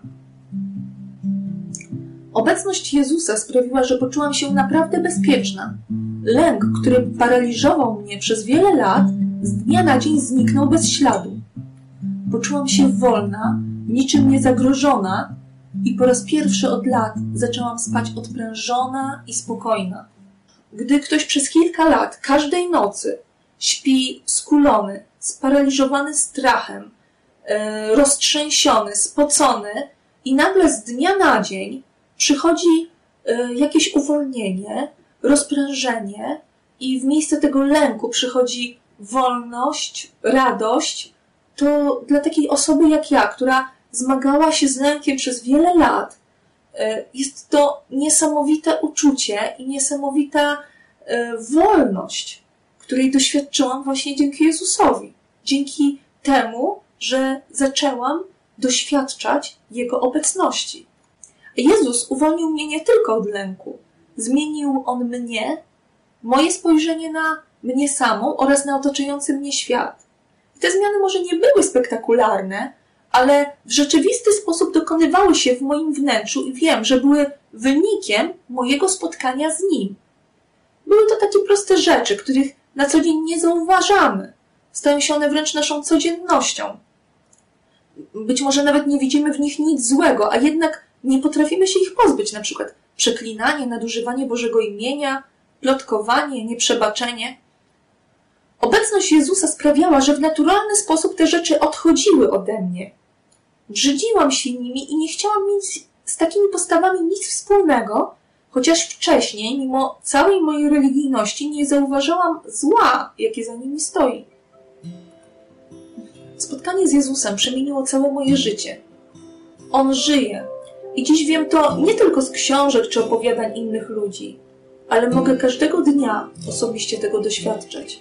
Obecność Jezusa sprawiła, że poczułam się naprawdę bezpieczna. Lęk, który paraliżował mnie przez wiele lat, z dnia na dzień zniknął bez śladu. Poczułam się wolna, niczym niezagrożona i po raz pierwszy od lat zaczęłam spać odprężona i spokojna. Gdy ktoś przez kilka lat, każdej nocy śpi skulony, sparaliżowany strachem, roztrzęsiony, spocony i nagle z dnia na dzień przychodzi jakieś uwolnienie, rozprężenie i w miejsce tego lęku przychodzi wolność, radość, to dla takiej osoby jak ja, która zmagała się z lękiem przez wiele lat, Jest to niesamowite uczucie i niesamowita wolność, której doświadczyłam właśnie dzięki Jezusowi. Dzięki temu, że zaczęłam doświadczać Jego obecności. Jezus uwolnił mnie nie tylko od lęku. Zmienił On mnie, moje spojrzenie na mnie samą oraz na otaczający mnie świat. I te zmiany może nie były spektakularne, ale w rzeczywisty sposób dokonywały się w moim wnętrzu i wiem, że były wynikiem mojego spotkania z Nim. Były to takie proste rzeczy, których na co dzień nie zauważamy. Stają się one wręcz naszą codziennością. Być może nawet nie widzimy w nich nic złego, a jednak nie potrafimy się ich pozbyć, na przykład przeklinanie, nadużywanie Bożego imienia, plotkowanie, nieprzebaczenie. Obecność Jezusa sprawiała, że w naturalny sposób te rzeczy odchodziły ode mnie. Brzydziłam się nimi i nie chciałam mieć z takimi postawami nic wspólnego, chociaż wcześniej, mimo całej mojej religijności, nie zauważałam zła, jakie za nimi stoi. Spotkanie z Jezusem przemieniło całe moje życie. On żyje i dziś wiem to nie tylko z książek czy opowiadań innych ludzi, ale mogę każdego dnia osobiście tego doświadczać.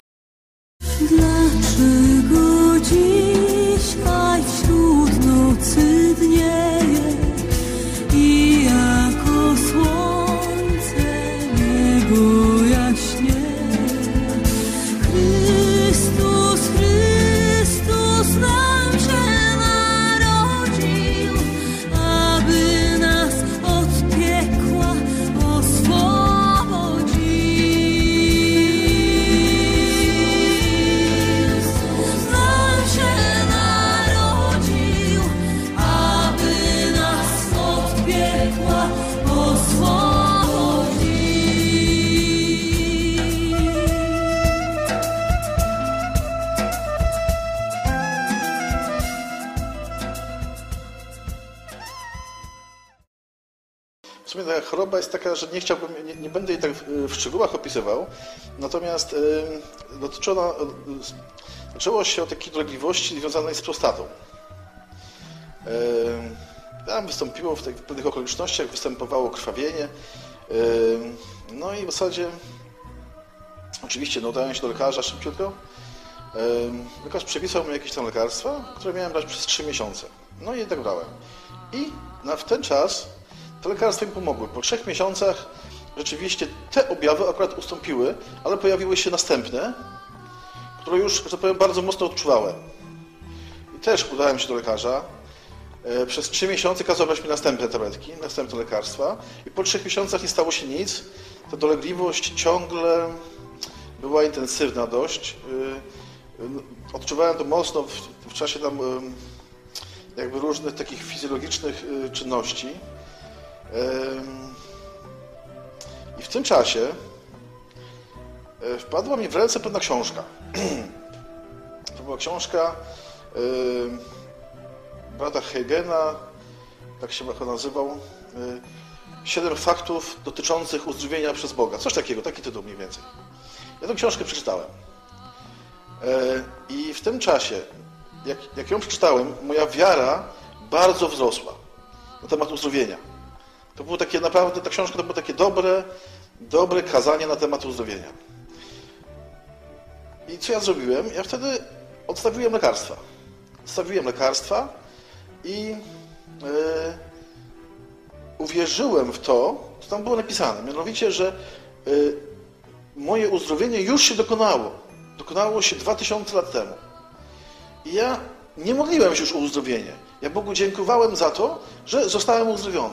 Dlaczego dzisiaj wśród nocy dnieje i jako słońce niebo jaśnieje? Chrystus, Chrystus nam się narodził, aby nas od piekła oswobodził. Nam się narodził, aby nas od piekła oswobodził. W sumie ta choroba jest taka, że nie chciałbym, nie będę jej tak w szczegółach opisywał, natomiast zaczęło się od takiej dolegliwości związanej z prostatą. Tam wystąpiło w pewnych okolicznościach, występowało krwawienie, no i w zasadzie oczywiście udałem się do lekarza szybciutko. Lekarz przepisał mi jakieś tam lekarstwa, które miałem brać przez 3 miesiące. No i tak brałem. I w ten czas te lekarstwa mi pomogły. Po 3 miesiącach rzeczywiście te objawy akurat ustąpiły, ale pojawiły się następne, które już, że tak powiem, bardzo mocno odczuwałem. I też udałem się do lekarza. Przez 3 miesiące kazał brać mi następne tabletki, następne lekarstwa i po 3 miesiącach nie stało się nic. Ta dolegliwość ciągle była intensywna dość. Odczuwałem to mocno w czasie tam jakby różnych takich fizjologicznych czynności. I w tym czasie wpadła mi w ręce pewna książka. To była książka brata Hagena, tak się nazywał, 7 faktów dotyczących uzdrowienia przez Boga. Coś takiego, taki tytuł mniej więcej. Ja tę książkę przeczytałem. I w tym czasie, jak ją przeczytałem, moja wiara bardzo wzrosła na temat uzdrowienia. To było takie naprawdę, ta książka to było takie dobre kazanie na temat uzdrowienia. I co ja zrobiłem? Ja wtedy odstawiłem lekarstwa. Odstawiłem lekarstwa i uwierzyłem w to, co tam było napisane. Mianowicie, że moje uzdrowienie już się dokonało. Dokonało się 2000 lat temu. I ja nie modliłem się już o uzdrowienie. Ja Bogu dziękowałem za to, że zostałem uzdrowiony.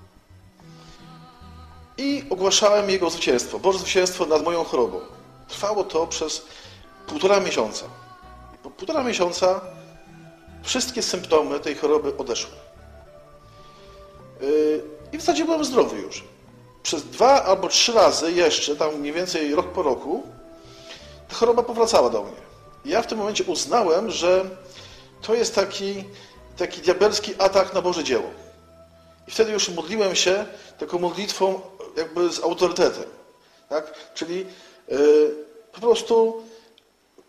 I ogłaszałem Jego zwycięstwo, Boże zwycięstwo nad moją chorobą. Trwało to przez 1,5 miesiąca. Po 1,5 miesiąca wszystkie symptomy tej choroby odeszły. I w zasadzie byłem zdrowy już. Przez 2 albo 3 razy jeszcze, tam mniej więcej rok po roku, ta choroba powracała do mnie. I ja w tym momencie uznałem, że to jest taki diabelski atak na Boże dzieło. I wtedy już modliłem się taką modlitwą jakby z autorytetem. Tak? Czyli po prostu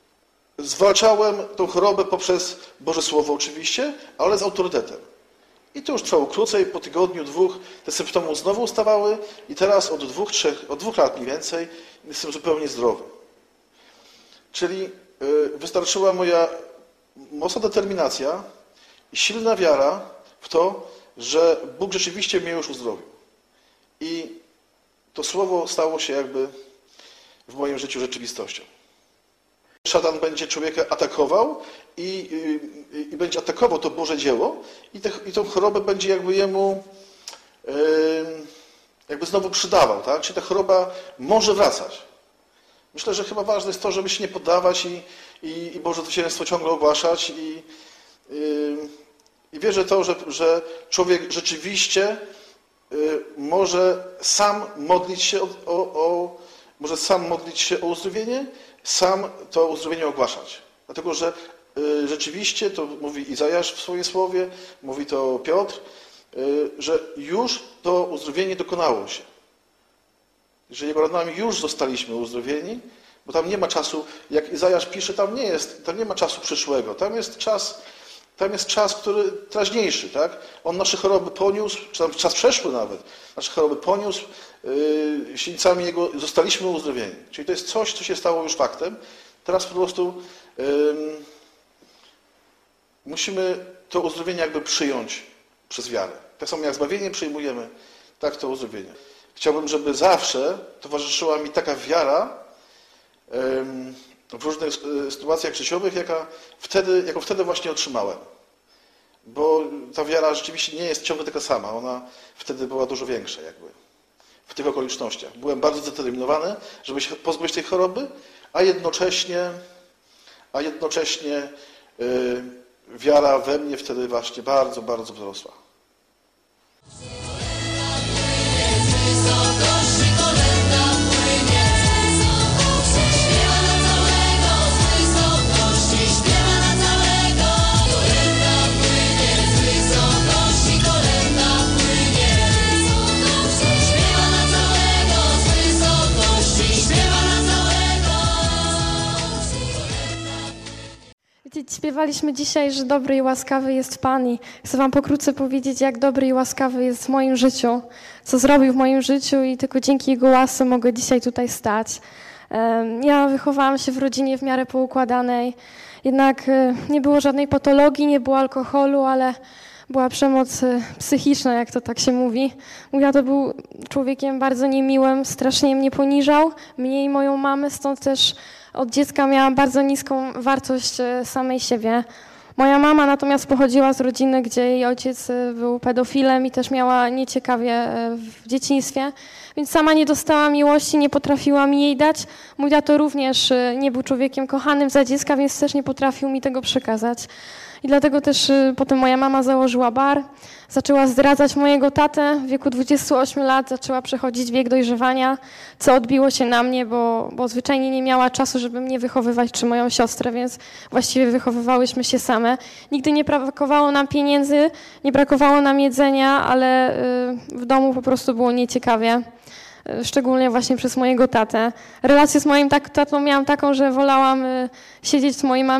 zwalczałem tą chorobę poprzez Boże Słowo oczywiście, ale z autorytetem. I to już trwało krócej, po tygodniu, dwóch te symptomy znowu ustawały i teraz od 2 lat mniej więcej jestem zupełnie zdrowy. Czyli wystarczyła moja mocna determinacja i silna wiara w to, że Bóg rzeczywiście mnie już uzdrowił. I to słowo stało się jakby w moim życiu rzeczywistością. Szatan będzie człowieka atakował i będzie atakował to Boże dzieło i tą chorobę będzie jakby jemu jakby znowu przydawał, tak? Czyli ta choroba może wracać. Myślę, że chyba ważne jest to, żeby się nie poddawać i Boże zwycięstwo ciągle ogłaszać i wierzę to, że człowiek rzeczywiście może sam modlić się o uzdrowienie, sam to uzdrowienie ogłaszać. Dlatego, że rzeczywiście, to mówi Izajasz w swoim słowie, mówi to Piotr, że już to uzdrowienie dokonało się. Że Jego ranami już zostaliśmy uzdrowieni, bo tam nie ma czasu, jak Izajasz pisze, tam nie ma czasu przyszłego, tam jest czas, który teraźniejszy, tak? On nasze choroby poniósł, czy tam czas przeszły nawet, nasze choroby poniósł, silnicami Jego zostaliśmy uzdrowieni. Czyli to jest coś, co się stało już faktem. Teraz po prostu musimy to uzdrowienie jakby przyjąć przez wiarę. Tak samo jak zbawienie przyjmujemy, tak to uzdrowienie. Chciałbym, żeby zawsze towarzyszyła mi taka wiara w różnych sytuacjach życiowych, jaką wtedy właśnie otrzymałem. Bo ta wiara rzeczywiście nie jest ciągle taka sama. Ona wtedy była dużo większa jakby w tych okolicznościach. Byłem bardzo zdeterminowany, żeby się pozbyć tej choroby, a jednocześnie wiara we mnie wtedy właśnie bardzo, bardzo wzrosła. Śpiewaliśmy dzisiaj, że dobry i łaskawy jest Pan i chcę wam pokrótce powiedzieć, jak dobry i łaskawy jest w moim życiu, co zrobił w moim życiu i tylko dzięki Jego łasce mogę dzisiaj tutaj stać. Ja wychowałam się w rodzinie w miarę poukładanej, jednak nie było żadnej patologii, nie było alkoholu, ale była przemoc psychiczna, jak to tak się mówi. Mój tato był człowiekiem bardzo niemiłym, strasznie mnie poniżał, mnie i moją mamę, stąd też od dziecka miałam bardzo niską wartość samej siebie. Moja mama natomiast pochodziła z rodziny, gdzie jej ojciec był pedofilem i też miała nieciekawie w dzieciństwie, więc sama nie dostała miłości, nie potrafiła mi jej dać. Mój tato również nie był człowiekiem kochanym za dziecka, więc też nie potrafił mi tego przekazać. I dlatego też potem moja mama założyła bar, zaczęła zdradzać mojego tatę. W wieku 28 lat zaczęła przechodzić wiek dojrzewania, co odbiło się na mnie, bo zwyczajnie nie miała czasu, żeby mnie wychowywać czy moją siostrę, więc właściwie wychowywałyśmy się same. Nigdy nie brakowało nam pieniędzy, nie brakowało nam jedzenia, ale w domu po prostu było nieciekawie. Szczególnie właśnie przez mojego tatę. Relację z moim tatą miałam taką, że wolałam siedzieć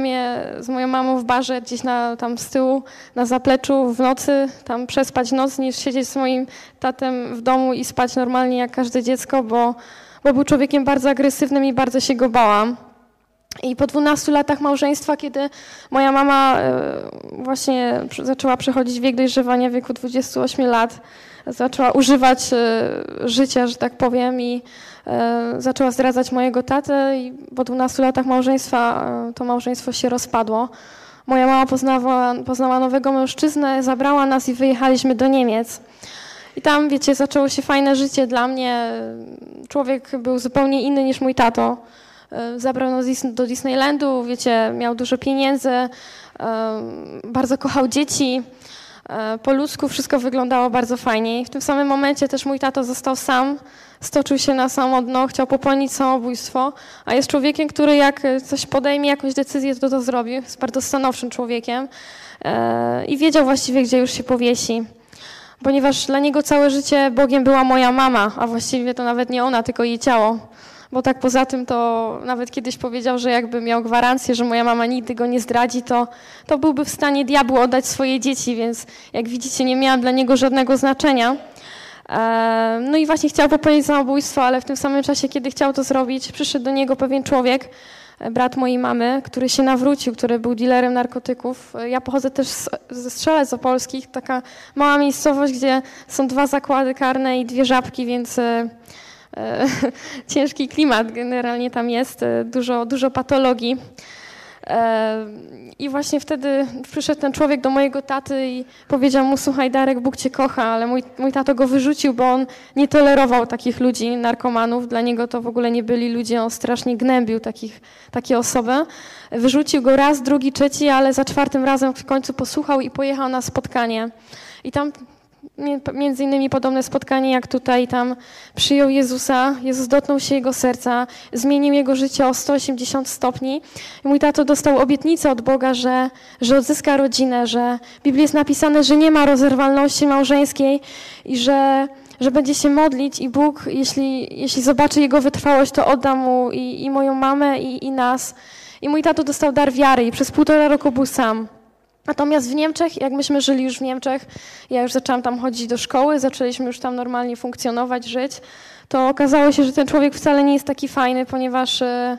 z moją mamą w barze gdzieś tam z tyłu, na zapleczu w nocy, tam przespać noc, niż siedzieć z moim tatem w domu i spać normalnie jak każde dziecko, bo był człowiekiem bardzo agresywnym i bardzo się go bałam. I po 12 latach małżeństwa, kiedy moja mama właśnie zaczęła przechodzić wiek dojrzewania w wieku 28 lat, zaczęła używać życia, że tak powiem, i zaczęła zdradzać mojego tatę i po 12 latach małżeństwa to małżeństwo się rozpadło. Moja mama poznała nowego mężczyznę, zabrała nas i wyjechaliśmy do Niemiec. I tam, wiecie, zaczęło się fajne życie dla mnie. Człowiek był zupełnie inny niż mój tato. Zabrał nas do Disneylandu, wiecie, miał dużo pieniędzy, bardzo kochał dzieci. Po ludzku wszystko wyglądało bardzo fajnie. I w tym samym momencie też mój tato został sam, stoczył się na samo dno, chciał popełnić samobójstwo, a jest człowiekiem, który jak coś podejmie, jakąś decyzję, to zrobi. Jest bardzo stanowczym człowiekiem i wiedział właściwie, gdzie już się powiesi. Ponieważ dla niego całe życie Bogiem była moja mama, a właściwie to nawet nie ona, tylko jej ciało. Bo tak poza tym to nawet kiedyś powiedział, że jakby miał gwarancję, że moja mama nigdy go nie zdradzi, to byłby w stanie diabłu oddać swoje dzieci, więc jak widzicie nie miałam dla niego żadnego znaczenia. No i właśnie chciał popełnić samobójstwo, ale w tym samym czasie, kiedy chciał to zrobić, przyszedł do niego pewien człowiek, brat mojej mamy, który się nawrócił, który był dealerem narkotyków. Ja pochodzę też ze Strzelec Opolskich, taka mała miejscowość, gdzie są 2 zakłady karne i 2 żabki, więc ciężki klimat generalnie tam jest, dużo patologii. I właśnie wtedy przyszedł ten człowiek do mojego taty i powiedział mu: słuchaj Darek, Bóg cię kocha, ale mój tato go wyrzucił, bo on nie tolerował takich ludzi, narkomanów. Dla niego to w ogóle nie byli ludzie, on strasznie gnębił takie osoby. Wyrzucił go raz, drugi, trzeci, ale za 4. razem w końcu posłuchał i pojechał na spotkanie. I tam między innymi podobne spotkanie jak tutaj, tam przyjął Jezusa, Jezus dotknął się jego serca, zmienił jego życie o 180 stopni. I mój tato dostał obietnicę od Boga, że odzyska rodzinę, że w Biblii jest napisane, że nie ma rozerwalności małżeńskiej i że będzie się modlić i Bóg, jeśli zobaczy jego wytrwałość, to odda mu i moją mamę i nas. I mój tato dostał dar wiary i przez 1,5 roku był sam. Natomiast w Niemczech, jak myśmy żyli już w Niemczech, ja już zaczęłam tam chodzić do szkoły, zaczęliśmy już tam normalnie funkcjonować, żyć, to okazało się, że ten człowiek wcale nie jest taki fajny, ponieważ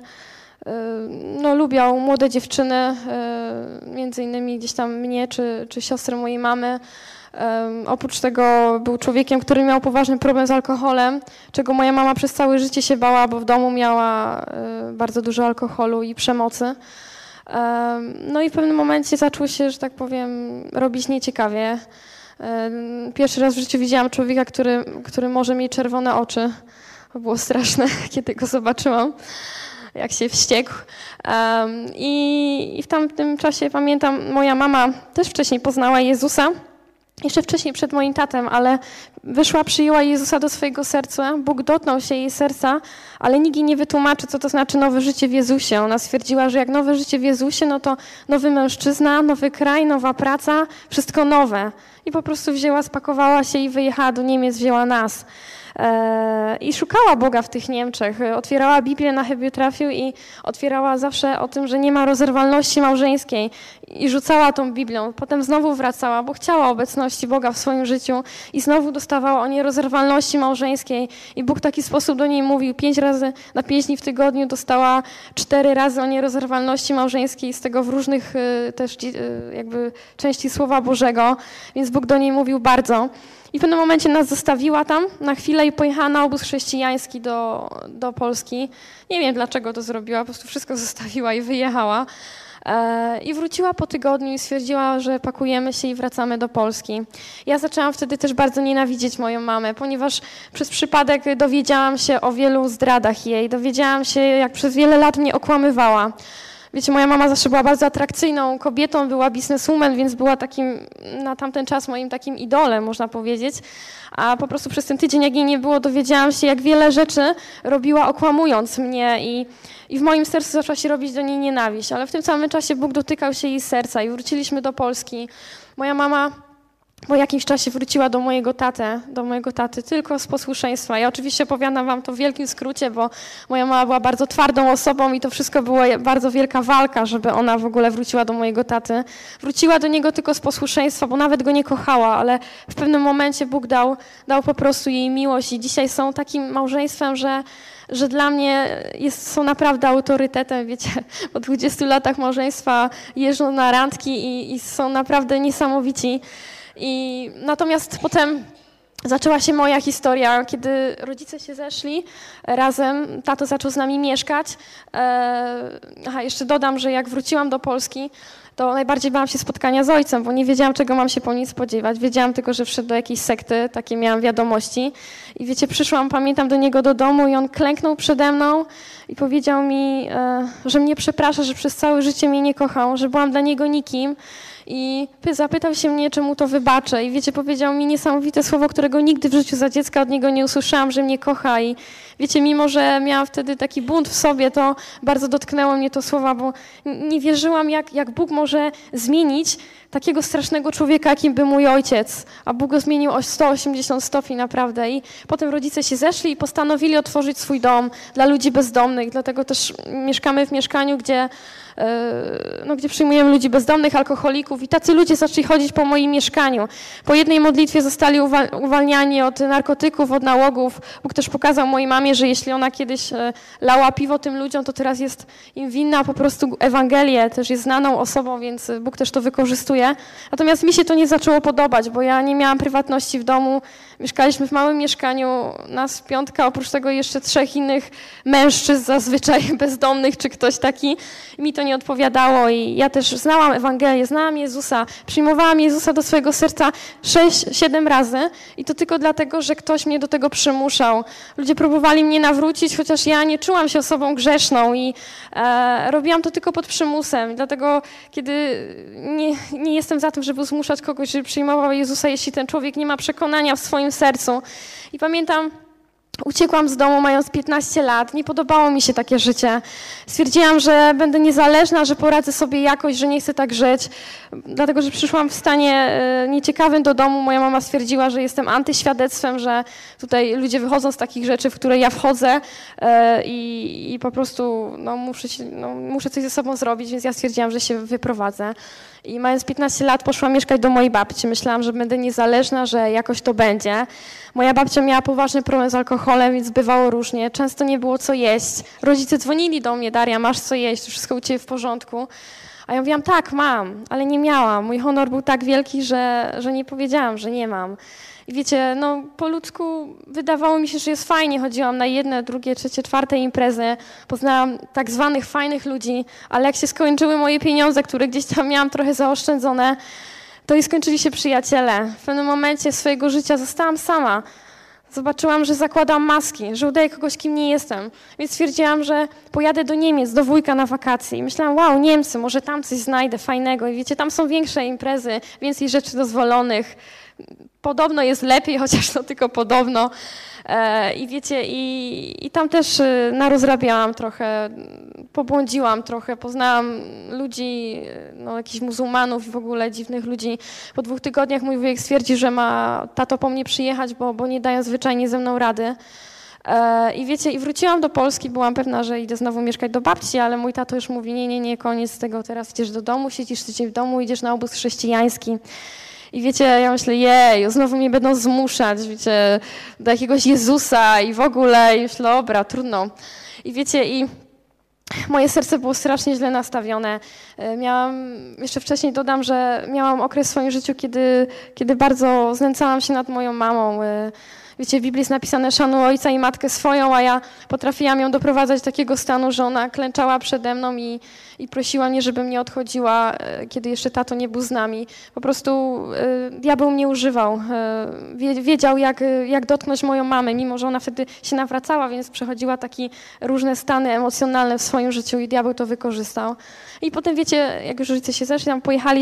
lubiał młode dziewczyny, między innymi gdzieś tam mnie czy siostrę mojej mamy. Oprócz tego był człowiekiem, który miał poważny problem z alkoholem, czego moja mama przez całe życie się bała, bo w domu miała bardzo dużo alkoholu i przemocy. No i w pewnym momencie zaczął się, że tak powiem, robić nieciekawie. Pierwszy raz w życiu widziałam człowieka, który może mieć czerwone oczy. To było straszne, kiedy go zobaczyłam, jak się wściekł. I w tamtym czasie, pamiętam, moja mama też wcześniej poznała Jezusa. Jeszcze wcześniej przed moim tatem, ale wyszła, przyjęła Jezusa do swojego serca. Bóg dotknął się jej serca, ale nikt jej nie wytłumaczy, co to znaczy nowe życie w Jezusie. Ona stwierdziła, że jak nowe życie w Jezusie, no to nowy mężczyzna, nowy kraj, nowa praca, wszystko nowe. I po prostu wzięła, spakowała się i wyjechała do Niemiec, wzięła nas. I szukała Boga w tych Niemczech. Otwierała Biblię, na chybił trafił i otwierała zawsze o tym, że nie ma rozerwalności małżeńskiej i rzucała tą Biblią. Potem znowu wracała, bo chciała obecności Boga w swoim życiu i znowu dostawała o nierozerwalności małżeńskiej i Bóg w taki sposób do niej mówił. 5 razy na 5 dni w tygodniu dostała 4 razy o nierozerwalności małżeńskiej, z tego w różnych też jakby części Słowa Bożego, więc Bóg do niej mówił bardzo. I w pewnym momencie nas zostawiła tam na chwilę i pojechała na obóz chrześcijański do Polski. Nie wiem, dlaczego to zrobiła, po prostu wszystko zostawiła i wyjechała. I wróciła po tygodniu i stwierdziła, że pakujemy się i wracamy do Polski. Ja zaczęłam wtedy też bardzo nienawidzieć moją mamę, ponieważ przez przypadek dowiedziałam się o wielu zdradach jej. Dowiedziałam się, jak przez wiele lat mnie okłamywała. Wiecie, moja mama zawsze była bardzo atrakcyjną kobietą, była bizneswoman, więc była takim, na tamten czas moim takim idolem, można powiedzieć. A po prostu przez ten tydzień, jak jej nie było, dowiedziałam się, jak wiele rzeczy robiła, okłamując mnie i w moim sercu zaczęła się robić do niej nienawiść. Ale w tym samym czasie Bóg dotykał się jej serca i wróciliśmy do Polski. Moja mama po jakimś czasie wróciła do mojego taty tylko z posłuszeństwa. Ja oczywiście opowiadam wam to w wielkim skrócie, bo moja mama była bardzo twardą osobą i to wszystko była bardzo wielka walka, żeby ona w ogóle wróciła do mojego taty. Wróciła do niego tylko z posłuszeństwa, bo nawet go nie kochała, ale w pewnym momencie Bóg dał po prostu jej miłość i dzisiaj są takim małżeństwem, że dla mnie są naprawdę autorytetem, wiecie, po 20 latach małżeństwa jeżdżą na randki i są naprawdę niesamowici. Natomiast potem zaczęła się moja historia, kiedy rodzice się zeszli razem, tato zaczął z nami mieszkać. Jeszcze dodam, że jak wróciłam do Polski, to najbardziej bałam się spotkania z ojcem, bo nie wiedziałam, czego mam się po nim spodziewać. Wiedziałam tylko, że wszedł do jakiejś sekty, takie miałam wiadomości. I wiecie, przyszłam, pamiętam, do niego do domu i on klęknął przede mną i powiedział mi, że mnie przeprasza, że przez całe życie mnie nie kochał, że byłam dla niego nikim. i zapytał się mnie, czemu to wybaczę. I wiecie, powiedział mi niesamowite słowo, którego nigdy w życiu za dziecka od niego nie usłyszałam, że mnie kocha. I wiecie, mimo że miałam wtedy taki bunt w sobie, to bardzo dotknęło mnie to słowa, bo nie wierzyłam, jak Bóg może zmienić takiego strasznego człowieka, jakim był mój ojciec. A Bóg go zmienił o 180 stopni naprawdę. I potem rodzice się zeszli i postanowili otworzyć swój dom dla ludzi bezdomnych. Dlatego też mieszkamy w mieszkaniu, gdzie przyjmujemy ludzi bezdomnych, alkoholików i tacy ludzie zaczęli chodzić po moim mieszkaniu. Po jednej modlitwie zostali uwalniani od narkotyków, od nałogów. Bóg też pokazał mojej mamie, że jeśli ona kiedyś lała piwo tym ludziom, to teraz jest im winna po prostu Ewangelię, też jest znaną osobą, więc Bóg też to wykorzystuje. Natomiast mi się to nie zaczęło podobać, bo ja nie miałam prywatności w domu. Mieszkaliśmy w małym mieszkaniu, nas 5, oprócz tego jeszcze 3 innych mężczyzn zazwyczaj bezdomnych, czy ktoś taki. Mi to nie odpowiadało i ja też znałam Ewangelię, znałam Jezusa, przyjmowałam Jezusa do swojego serca 6-7 razy i to tylko dlatego, że ktoś mnie do tego przymuszał. Ludzie próbowali mnie nawrócić, chociaż ja nie czułam się osobą grzeszną i robiłam to tylko pod przymusem. Dlatego, kiedy nie jestem za tym, żeby zmuszać kogoś, żeby przyjmował Jezusa, jeśli ten człowiek nie ma przekonania w swoim sercu. I pamiętam, uciekłam z domu mając 15 lat, nie podobało mi się takie życie. Stwierdziłam, że będę niezależna, że poradzę sobie jakoś, że nie chcę tak żyć. Dlatego, że przyszłam w stanie nieciekawym do domu. Moja mama stwierdziła, że jestem antyświadectwem, że tutaj ludzie wychodzą z takich rzeczy, w które ja wchodzę i po prostu muszę coś ze sobą zrobić, więc ja stwierdziłam, że się wyprowadzę. I mając 15 lat poszłam mieszkać do mojej babci. Myślałam, że będę niezależna, że jakoś to będzie. Moja babcia miała poważny problem z alkoholem, więc bywało różnie. Często nie było co jeść. Rodzice dzwonili do mnie: Daria, masz co jeść, to wszystko u ciebie w porządku. A ja mówiłam: tak, mam, ale nie miałam. Mój honor był tak wielki, że nie powiedziałam, że nie mam. I wiecie, po ludzku wydawało mi się, że jest fajnie. Chodziłam na 1, 2, 3, 4 imprezy. Poznałam tak zwanych fajnych ludzi, ale jak się skończyły moje pieniądze, które gdzieś tam miałam trochę zaoszczędzone, to i skończyli się przyjaciele. W pewnym momencie swojego życia zostałam sama. Zobaczyłam, że zakładam maski, że udaję kogoś, kim nie jestem. Więc stwierdziłam, że pojadę do Niemiec, do wujka na wakacje. I myślałam: wow, Niemcy, może tam coś znajdę fajnego. I wiecie, tam są większe imprezy, więcej rzeczy dozwolonych. Podobno jest lepiej, chociaż to tylko podobno. I wiecie, i tam też narozrabiałam trochę, pobłądziłam trochę, poznałam ludzi, jakichś muzułmanów i w ogóle dziwnych ludzi. Po 2 tygodniach mój wujek stwierdził, że ma tato po mnie przyjechać, bo nie dają zwyczajnie ze mną rady. I wiecie, i wróciłam do Polski, byłam pewna, że idę znowu mieszkać do babci, ale mój tato już mówi: nie, koniec z tego, teraz idziesz do domu, siedzisz tydzień w domu, idziesz na obóz chrześcijański. I wiecie, ja myślę: jej, znowu mnie będą zmuszać, wiecie, do jakiegoś Jezusa i w ogóle. I myślę: dobra, trudno. I wiecie, i moje serce było strasznie źle nastawione. Jeszcze wcześniej dodam, że miałam okres w swoim życiu, kiedy bardzo znęcałam się nad moją mamą. Wiecie, w Biblii jest napisane: szanuj ojca i matkę swoją, a ja potrafiłam ją doprowadzać do takiego stanu, że ona klęczała przede mną i prosiła mnie, żebym nie odchodziła, kiedy jeszcze tato nie był z nami. Po prostu diabeł mnie używał. Wiedział, jak dotknąć moją mamę, mimo że ona wtedy się nawracała, więc przechodziła takie różne stany emocjonalne w swoim życiu i diabeł to wykorzystał. I potem, wiecie, jak już rodzice się zeszli, tam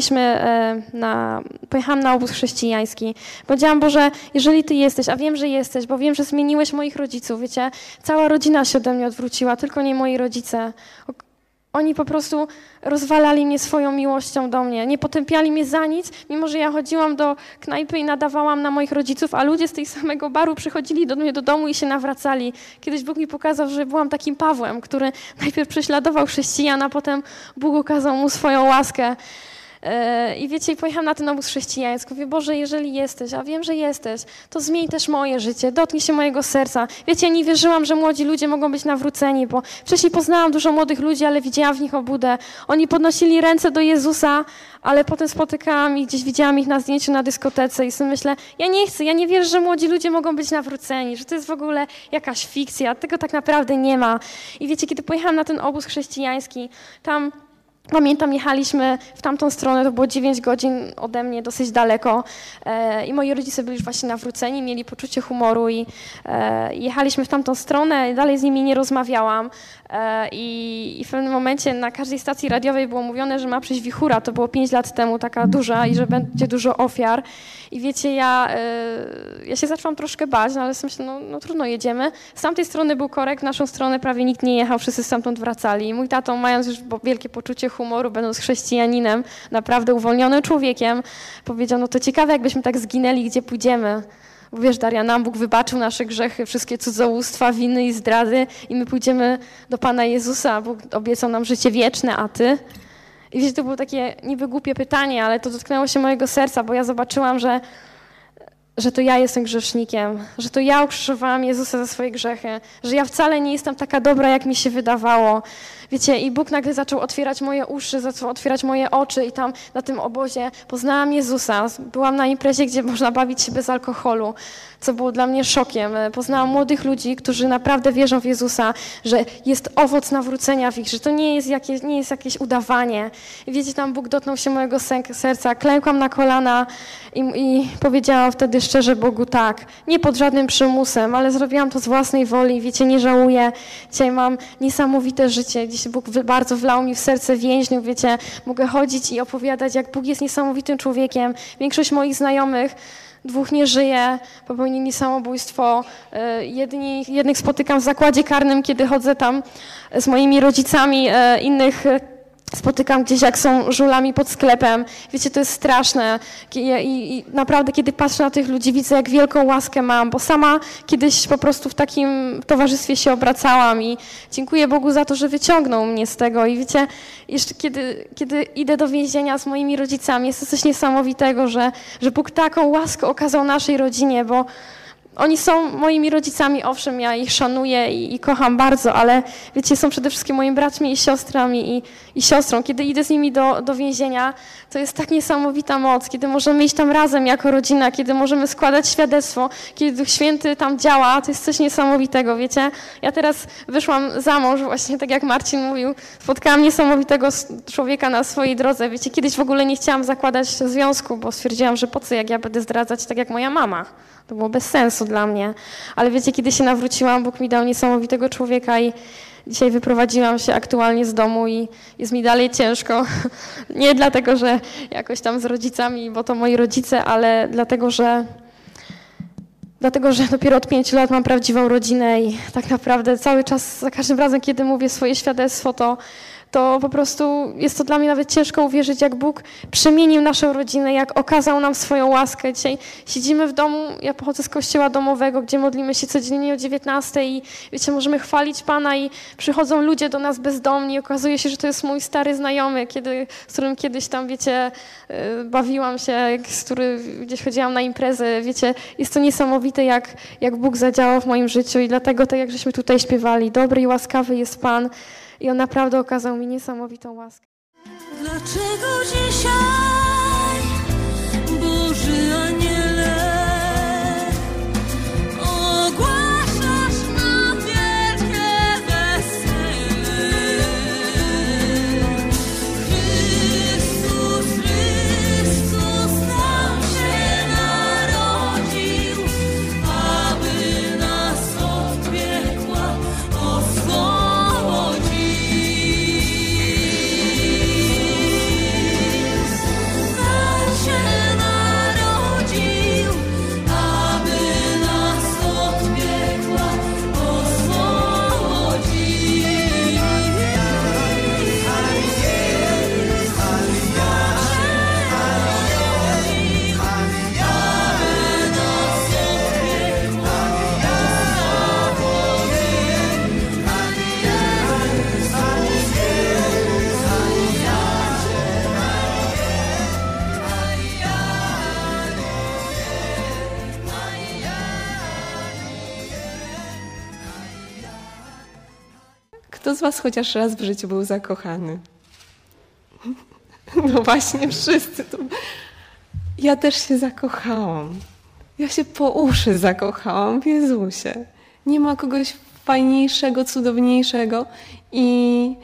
pojechałam na obóz chrześcijański. Powiedziałam: Boże, jeżeli Ty jesteś, a wiem, że jesteś, bo wiem, że zmieniłeś moich rodziców, wiecie, cała rodzina się ode mnie odwróciła, tylko nie moi rodzice. Oni po prostu rozwalali mnie swoją miłością do mnie, nie potępiali mnie za nic, mimo że ja chodziłam do knajpy i nadawałam na moich rodziców, a ludzie z tej samego baru przychodzili do mnie do domu i się nawracali. Kiedyś Bóg mi pokazał, że byłam takim Pawłem, który najpierw prześladował chrześcijan, a potem Bóg okazał mu swoją łaskę. I wiecie, pojechałam na ten obóz chrześcijański. Mówię: Boże, jeżeli jesteś, a wiem, że jesteś, to zmień też moje życie, dotknij się mojego serca. Wiecie, ja nie wierzyłam, że młodzi ludzie mogą być nawróceni, bo wcześniej poznałam dużo młodych ludzi, ale widziałam w nich obłudę. Oni podnosili ręce do Jezusa, ale potem spotykałam ich, gdzieś widziałam ich na zdjęciu na dyskotece i sobie myślę: ja nie chcę, ja nie wierzę, że młodzi ludzie mogą być nawróceni, że to jest w ogóle jakaś fikcja, tego tak naprawdę nie ma. I wiecie, kiedy pojechałam na ten obóz chrześcijański, tam Pamiętam, jechaliśmy w tamtą stronę, to było 9 godzin ode mnie, dosyć daleko i moi rodzice byli już właśnie nawróceni, mieli poczucie humoru i jechaliśmy w tamtą stronę, dalej z nimi nie rozmawiałam i w pewnym momencie na każdej stacji radiowej było mówione, że ma przyjść wichura, to było 5 lat temu, taka duża i że będzie dużo ofiar. I wiecie, ja się zaczęłam troszkę bać, no ale sobie myślę, no trudno, jedziemy. Z tamtej strony był korek, w naszą stronę prawie nikt nie jechał, wszyscy stamtąd wracali. I mój tato, mając już wielkie poczucie humoru, będąc chrześcijaninem, naprawdę uwolnionym człowiekiem, powiedział, no to ciekawe, jakbyśmy tak zginęli, gdzie pójdziemy. Bo wiesz, Daria, nam Bóg wybaczył nasze grzechy, wszystkie cudzołóstwa, winy i zdrady i my pójdziemy do Pana Jezusa. Bóg obiecał nam życie wieczne, a Ty? I wiecie, to było takie niby głupie pytanie, ale to dotknęło się mojego serca, bo ja zobaczyłam, że to ja jestem grzesznikiem, że to ja ukrzyżowałam Jezusa za swoje grzechy, że ja wcale nie jestem taka dobra, jak mi się wydawało. Wiecie, i Bóg nagle zaczął otwierać moje uszy, zaczął otwierać moje oczy i tam na tym obozie poznałam Jezusa. Byłam na imprezie, gdzie można bawić się bez alkoholu, co było dla mnie szokiem. Poznałam młodych ludzi, którzy naprawdę wierzą w Jezusa, że jest owoc nawrócenia w ich, że to nie jest jakieś udawanie. I wiecie, tam Bóg dotknął się mojego serca, klękłam na kolana i powiedziałam wtedy szczerze Bogu tak, nie pod żadnym przymusem, ale zrobiłam to z własnej woli, wiecie, nie żałuję. Dzisiaj mam niesamowite życie, dzisiaj Bóg bardzo wlał mi w serce więźniów, wiecie, mogę chodzić i opowiadać, jak Bóg jest niesamowitym człowiekiem. Większość moich znajomych, 2 nie żyje, popełnili samobójstwo. Jednych spotykam w zakładzie karnym, kiedy chodzę tam z moimi rodzicami, innych spotykam gdzieś, jak są żulami pod sklepem. Wiecie, to jest straszne. I naprawdę, kiedy patrzę na tych ludzi, widzę, jak wielką łaskę mam, bo sama kiedyś po prostu w takim towarzystwie się obracałam i dziękuję Bogu za to, że wyciągnął mnie z tego. I wiecie, jeszcze kiedy idę do więzienia z moimi rodzicami, jest to coś niesamowitego, że Bóg taką łaskę okazał naszej rodzinie, bo oni są moimi rodzicami, owszem, ja ich szanuję i kocham bardzo, ale wiecie, są przede wszystkim moimi braćmi i siostrami i siostrą. Kiedy idę z nimi do więzienia, to jest tak niesamowita moc, kiedy możemy iść tam razem jako rodzina, kiedy możemy składać świadectwo, kiedy Duch Święty tam działa, to jest coś niesamowitego, wiecie. Ja teraz wyszłam za mąż, właśnie tak jak Marcin mówił, spotkałam niesamowitego człowieka na swojej drodze, wiecie. Kiedyś w ogóle nie chciałam zakładać związku, bo stwierdziłam, że po co, jak ja będę zdradzać tak jak moja mama. To było bez sensu dla mnie. Ale wiecie, kiedy się nawróciłam, Bóg mi dał niesamowitego człowieka i dzisiaj wyprowadziłam się aktualnie z domu i jest mi dalej ciężko. Nie dlatego, że jakoś tam z rodzicami, bo to moi rodzice, ale dlatego, że dopiero od 5 lat mam prawdziwą rodzinę i tak naprawdę cały czas, za każdym razem, kiedy mówię swoje świadectwo, to po prostu jest to dla mnie nawet ciężko uwierzyć, jak Bóg przemienił naszą rodzinę, jak okazał nam swoją łaskę. Dzisiaj siedzimy w domu, ja pochodzę z kościoła domowego, gdzie modlimy się codziennie o 19 i wiecie, możemy chwalić Pana i przychodzą ludzie do nas bezdomni. Okazuje się, że to jest mój stary znajomy, z którym kiedyś tam, wiecie, bawiłam się, gdzieś chodziłam na imprezę. Wiecie, jest to niesamowite, jak Bóg zadziałał w moim życiu i dlatego, tak jak żeśmy tutaj śpiewali, dobry i łaskawy jest Pan. I On naprawdę okazał mi niesamowitą łaskę. Dlaczego dzisiaj, Boży Aniele, ogłaszasz nam wielkie wesele? Chrystus nam się narodził, aby nas od piekła oswobodzić. Kto z was chociaż raz w życiu był zakochany? No właśnie, wszyscy. Ja też się zakochałam. Ja się po uszy zakochałam w Jezusie. Nie ma kogoś fajniejszego, cudowniejszego i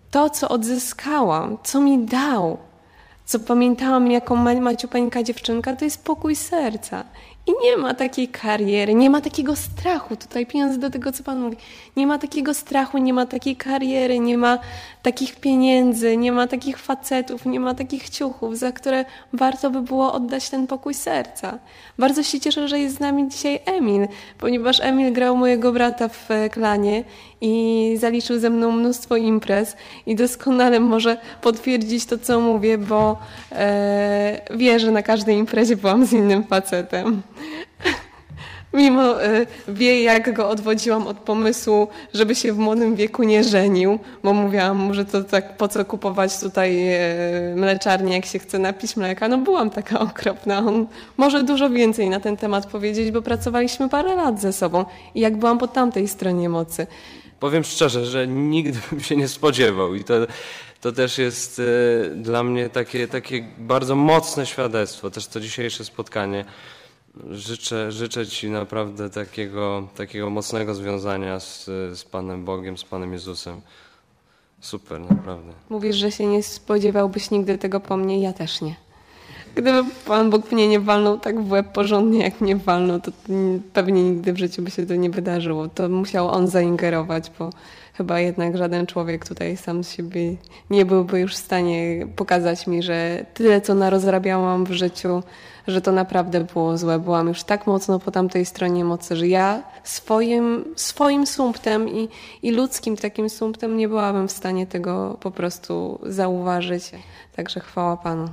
To, co odzyskałam, co mi dał, co pamiętałam jako maciupeńka dziewczynka, to jest pokój serca. I nie ma takiej kariery, nie ma takiego strachu. Tutaj pieniądze do tego, co Pan mówi. Nie ma takiego strachu, nie ma takiej kariery, nie ma takich pieniędzy, nie ma takich facetów, nie ma takich ciuchów, za które warto by było oddać ten pokój serca. Bardzo się cieszę, że jest z nami dzisiaj Emil, ponieważ Emil grał mojego brata w klanie i zaliczył ze mną mnóstwo imprez i doskonale może potwierdzić to, co mówię, bo wie, że na każdej imprezie byłam z innym facetem. Mimo wie, jak go odwodziłam od pomysłu, żeby się w młodym wieku nie żenił, bo mówiłam mu, że to tak po co kupować tutaj mleczarnię, jak się chce napić mleka. No byłam taka okropna. On może dużo więcej na ten temat powiedzieć, bo pracowaliśmy parę lat ze sobą i jak byłam po tamtej stronie mocy. Powiem szczerze, że nigdy bym się nie spodziewał i to też jest dla mnie takie bardzo mocne świadectwo, też to dzisiejsze spotkanie. Życzę Ci naprawdę takiego mocnego związania z Panem Bogiem, z Panem Jezusem. Super, naprawdę. Mówisz, że się nie spodziewałbyś nigdy tego po mnie, ja też nie. Gdyby Pan Bóg mnie nie walnął tak w łeb porządnie, jak mnie walnął, to pewnie nigdy w życiu by się to nie wydarzyło. To musiał On zaingerować, bo chyba jednak żaden człowiek tutaj sam z siebie nie byłby już w stanie pokazać mi, że tyle, co narozrabiałam w życiu, że to naprawdę było złe. Byłam już tak mocno po tamtej stronie mocy, że ja swoim sumptem i ludzkim takim sumptem nie byłabym w stanie tego po prostu zauważyć. Także chwała Panu.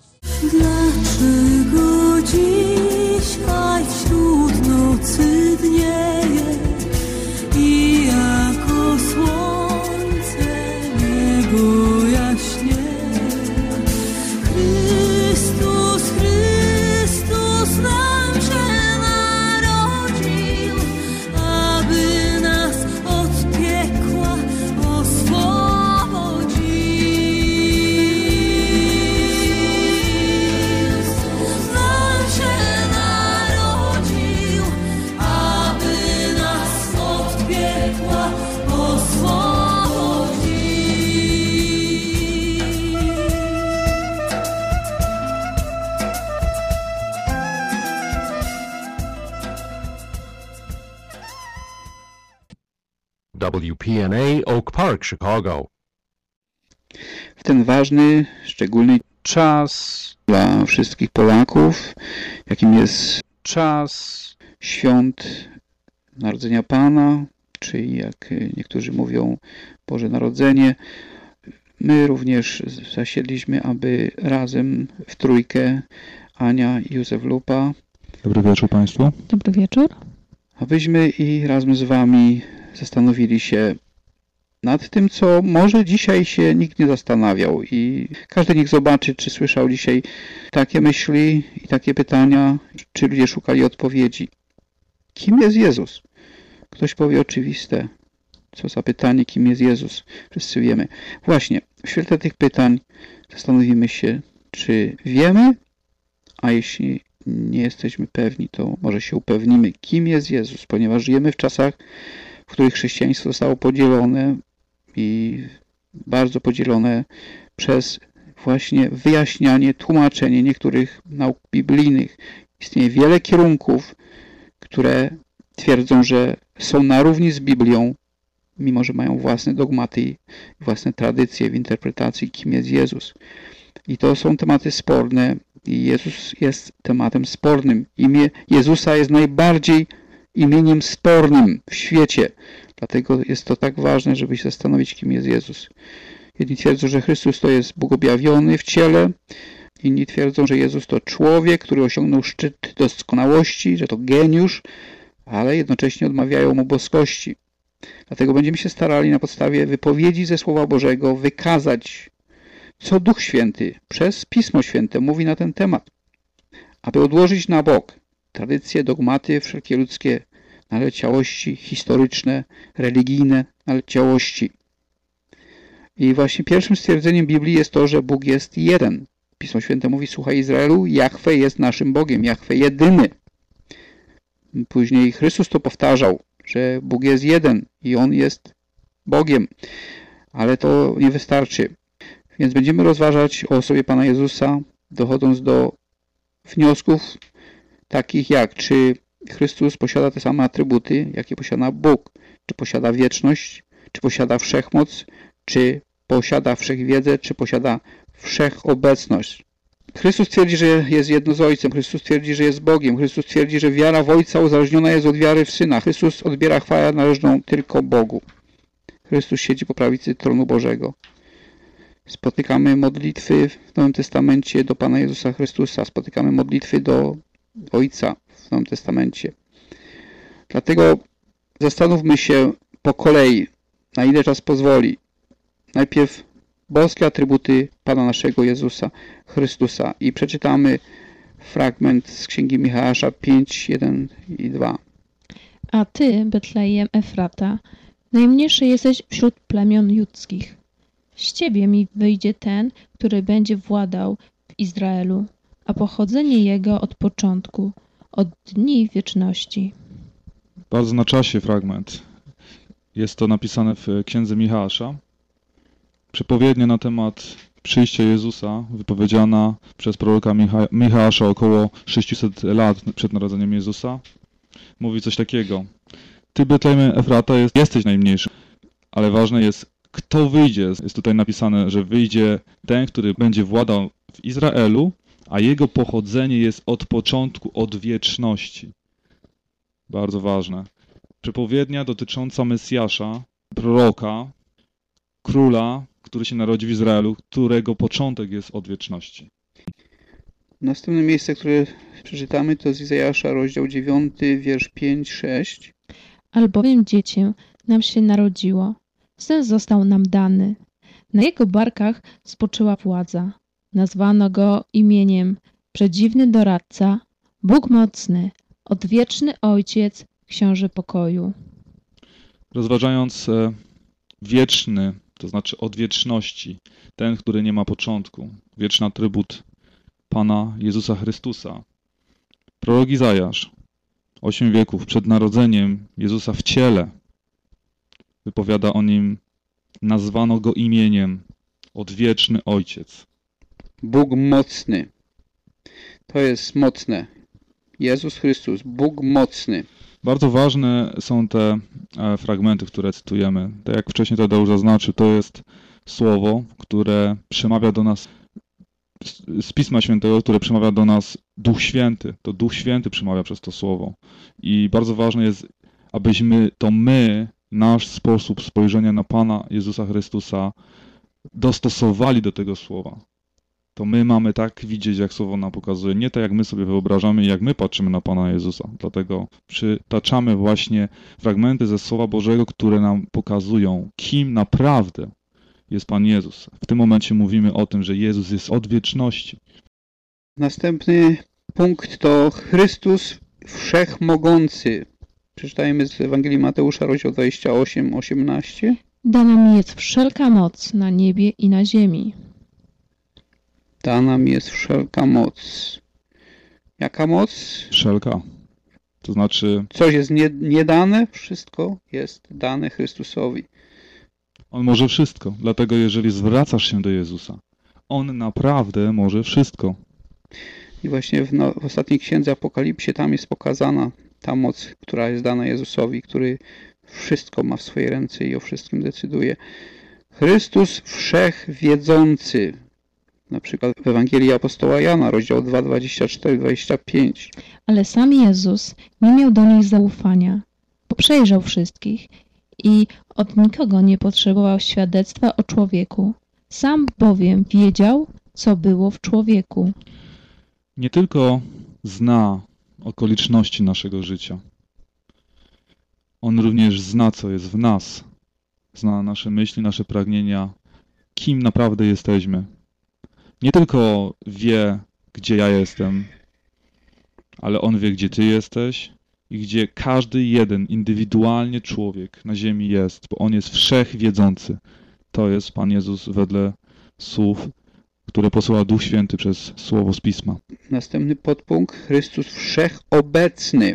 Dlaczego dzisiaj wśród nocy dnieje i jako słońce niebo jaśnieje? Chrystus nam się narodził, aby nas od piekła oswobodził. Nam się narodził, aby nas od piekła oswobodził. WPNA Oak Park, Chicago. W ten ważny, szczególny czas dla wszystkich Polaków, jakim jest czas świąt Narodzenia Pana, czyli jak niektórzy mówią Boże Narodzenie, my również zasiedliśmy, aby razem w trójkę, Ania i Józef Lupa. Dobry wieczór Państwu. Dobry wieczór. Abyśmy i razem z Wami zastanowili się nad tym, co może dzisiaj się nikt nie zastanawiał i każdy niech zobaczy, czy słyszał dzisiaj takie myśli i takie pytania, czy ludzie szukali odpowiedzi. Kim jest Jezus? Ktoś powie oczywiste. Co za pytanie, kim jest Jezus? Wszyscy wiemy. Właśnie, w świetle tych pytań zastanowimy się, czy wiemy, a jeśli nie jesteśmy pewni, to może się upewnimy, kim jest Jezus, ponieważ żyjemy w czasach, w których chrześcijaństwo zostało podzielone i bardzo podzielone przez właśnie wyjaśnianie, tłumaczenie niektórych nauk biblijnych. Istnieje wiele kierunków, które twierdzą, że są na równi z Biblią, mimo że mają własne dogmaty i własne tradycje w interpretacji, kim jest Jezus. I to są tematy sporne i Jezus jest tematem spornym. Imię Jezusa jest najbardziej imieniem spornym w świecie. Dlatego jest to tak ważne, żeby się zastanowić, kim jest Jezus. Jedni twierdzą, że Chrystus to jest Bóg objawiony w ciele. Inni twierdzą, że Jezus to człowiek, który osiągnął szczyt doskonałości, że to geniusz, ale jednocześnie odmawiają mu boskości. Dlatego będziemy się starali na podstawie wypowiedzi ze Słowa Bożego wykazać, co Duch Święty przez Pismo Święte mówi na ten temat, aby odłożyć na bok tradycje, dogmaty, wszelkie ludzkie naleciałości historyczne, religijne naleciałości. I właśnie pierwszym stwierdzeniem Biblii jest to, że Bóg jest jeden. Pismo Święte mówi: słuchaj Izraelu, Jahwe jest naszym Bogiem, Jahwe jedyny. Później Chrystus to powtarzał, że Bóg jest jeden i On jest Bogiem. Ale to nie wystarczy. Więc będziemy rozważać o osobie Pana Jezusa, dochodząc do wniosków takich jak, czy Chrystus posiada te same atrybuty, jakie posiada Bóg, czy posiada wieczność, czy posiada wszechmoc, czy posiada wszechwiedzę, czy posiada wszechobecność. Chrystus twierdzi, że jest jedno z Ojcem. Chrystus twierdzi, że jest Bogiem. Chrystus twierdzi, że wiara w Ojca uzależniona jest od wiary w Syna. Chrystus odbiera chwałę należną tylko Bogu. Chrystus siedzi po prawicy tronu Bożego. Spotykamy modlitwy w Nowym Testamencie do Pana Jezusa Chrystusa. Spotykamy modlitwy do Ojca w Nowym Testamencie. Dlatego zastanówmy się po kolei, na ile czas pozwoli. Najpierw boskie atrybuty Pana naszego Jezusa Chrystusa i przeczytamy fragment z Księgi Michała 5, 1 i 2. A ty, Betlejem Efrata, najmniejszy jesteś wśród plemion judzkich. Z ciebie mi wyjdzie ten, który będzie władał w Izraelu, a pochodzenie jego od początku, od dni wieczności. Bardzo na czasie fragment. Jest to napisane w Księdze Michała. Przepowiednia na temat przyjścia Jezusa, wypowiedziana przez proroka Michała około 600 lat przed narodzeniem Jezusa, mówi coś takiego. Ty, Betlejem Efrata, jesteś najmniejszy, ale ważne jest, kto wyjdzie. Jest tutaj napisane, że wyjdzie ten, który będzie władał w Izraelu, a jego pochodzenie jest od początku, od wieczności. Bardzo ważne. Przepowiednia dotycząca Mesjasza, proroka, króla, który się narodzi w Izraelu, którego początek jest od wieczności. Następne miejsce, które przeczytamy, to z Izajasza, rozdział 9, wiersz 5-6. Albowiem dziecię nam się narodziło, syn został nam dany. Na jego barkach spoczyła władza. Nazwano go imieniem Przedziwny Doradca, Bóg Mocny, Odwieczny Ojciec, Książę Pokoju. Rozważając wieczny, to znaczy od wieczności, ten, który nie ma początku, wieczny atrybut Pana Jezusa Chrystusa. Prorok Izajasz, 8 wieków przed narodzeniem Jezusa w ciele, wypowiada o nim, nazwano go imieniem Odwieczny Ojciec. Bóg mocny. To jest mocne. Jezus Chrystus, Bóg mocny. Bardzo ważne są te fragmenty, które cytujemy. Tak jak wcześniej Tadeusz zaznaczył, to jest słowo, które przemawia do nas z Pisma Świętego, które przemawia do nas Duch Święty. To Duch Święty przemawia przez to słowo. I bardzo ważne jest, abyśmy nasz sposób spojrzenia na Pana Jezusa Chrystusa dostosowali do tego słowa. To my mamy tak widzieć, jak słowo nam pokazuje, nie tak jak my sobie wyobrażamy i jak my patrzymy na Pana Jezusa. Dlatego przytaczamy właśnie fragmenty ze Słowa Bożego, które nam pokazują, kim naprawdę jest Pan Jezus. W tym momencie mówimy o tym, że Jezus jest od wieczności. Następny punkt to Chrystus Wszechmogący. Przeczytajmy z Ewangelii Mateusza, rozdział 28, 18. Dana mi jest wszelka moc na niebie i na ziemi. Dana mi jest wszelka moc. Jaka moc? Wszelka. To znaczy... Coś jest niedane, wszystko jest dane Chrystusowi. On może wszystko. Dlatego jeżeli zwracasz się do Jezusa, On naprawdę może wszystko. I właśnie w ostatniej księdze Apokalipsie tam jest pokazana ta moc, która jest dana Jezusowi, który wszystko ma w swojej ręce i o wszystkim decyduje. Chrystus Wszechwiedzący. Na przykład w Ewangelii Apostoła Jana, rozdział 2, 24-25. Ale sam Jezus nie miał do nich zaufania, bo przejrzał wszystkich i od nikogo nie potrzebował świadectwa o człowieku. Sam bowiem wiedział, co było w człowieku. Nie tylko zna okoliczności naszego życia. On również zna, co jest w nas. Zna nasze myśli, nasze pragnienia, kim naprawdę jesteśmy. Nie tylko wie, gdzie ja jestem, ale On wie, gdzie Ty jesteś i gdzie każdy jeden indywidualnie człowiek na ziemi jest, bo On jest wszechwiedzący. To jest Pan Jezus wedle słów, które posłał Duch Święty przez słowo z Pisma. Następny podpunkt, Chrystus Wszechobecny,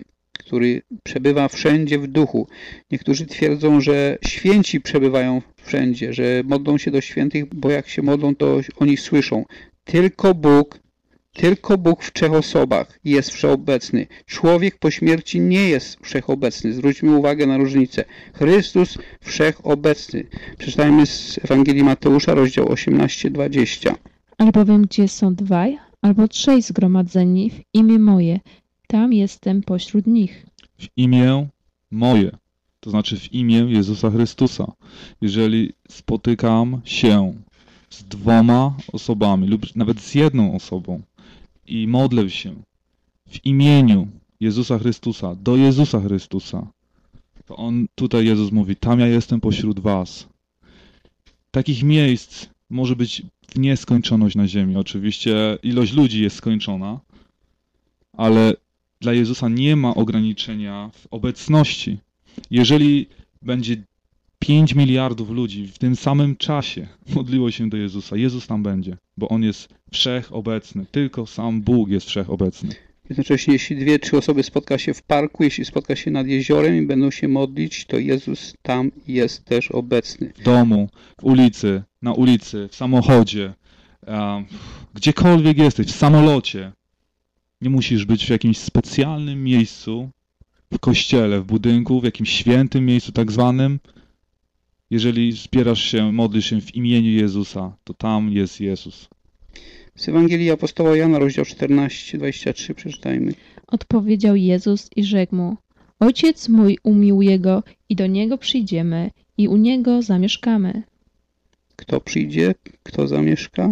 który przebywa wszędzie w duchu. Niektórzy twierdzą, że święci przebywają wszędzie, że modlą się do świętych, bo jak się modlą, to oni słyszą. Tylko Bóg w trzech osobach jest wszechobecny. Człowiek po śmierci nie jest wszechobecny. Zwróćmy uwagę na różnicę. Chrystus wszechobecny. Przeczytajmy z Ewangelii Mateusza, rozdział 18-20. Albowiem gdzie są dwaj albo trzej zgromadzeni w imię moje, tam jestem pośród nich. W imię moje, to znaczy w imię Jezusa Chrystusa. Jeżeli spotykam się z dwoma osobami lub nawet z jedną osobą i modlę się w imieniu Jezusa Chrystusa, do Jezusa Chrystusa, to tutaj Jezus mówi, tam ja jestem pośród was. Takich miejsc może być w nieskończoność na ziemi. Oczywiście ilość ludzi jest skończona, ale dla Jezusa nie ma ograniczenia w obecności. Jeżeli będzie 5 miliardów ludzi w tym samym czasie modliło się do Jezusa, Jezus tam będzie, bo On jest wszechobecny. Tylko sam Bóg jest wszechobecny. Jednocześnie, jeśli 2-3 osoby spotka się w parku, jeśli spotka się nad jeziorem i będą się modlić, to Jezus tam jest też obecny. W domu, w ulicy, na ulicy, w samochodzie, gdziekolwiek jesteś, w samolocie. Nie musisz być w jakimś specjalnym miejscu, w kościele, w budynku, w jakimś świętym miejscu tak zwanym. Jeżeli zbierasz się, modlisz się w imieniu Jezusa, to tam jest Jezus. Z Ewangelii apostoła Jana, rozdział 14-23, przeczytajmy. Odpowiedział Jezus i rzekł mu, Ojciec mój umiłuje go i do Niego przyjdziemy i u Niego zamieszkamy. Kto przyjdzie? Kto zamieszka?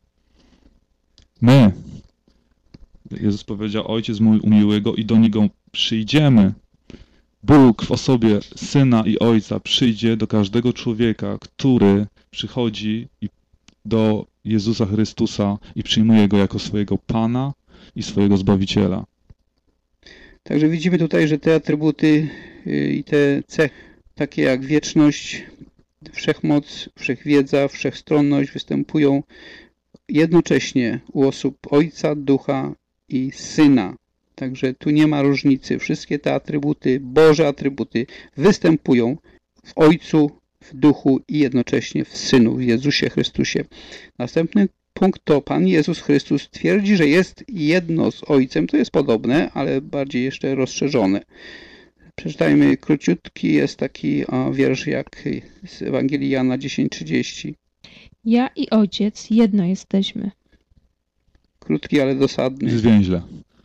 My. Jezus powiedział, Ojciec mój umiłuje go i do Niego przyjdziemy. Bóg w osobie Syna i Ojca przyjdzie do każdego człowieka, który przychodzi do Jezusa Chrystusa i przyjmuje Go jako swojego Pana i swojego Zbawiciela. Także widzimy tutaj, że te atrybuty i te cechy, takie jak wieczność, wszechmoc, wszechwiedza, wszechstronność występują jednocześnie u osób Ojca, Ducha i Syna. Także tu nie ma różnicy. Wszystkie te atrybuty, Boże atrybuty występują w Ojcu, w Duchu i jednocześnie w Synu, w Jezusie Chrystusie. Następny punkt to Pan Jezus Chrystus twierdzi, że jest jedno z Ojcem. To jest podobne, ale bardziej jeszcze rozszerzone. Przeczytajmy króciutki, jest taki wiersz jak z Ewangelii Jana 10:30. Ja i Ojciec jedno jesteśmy. Krótki, ale dosadny. Zwięźle.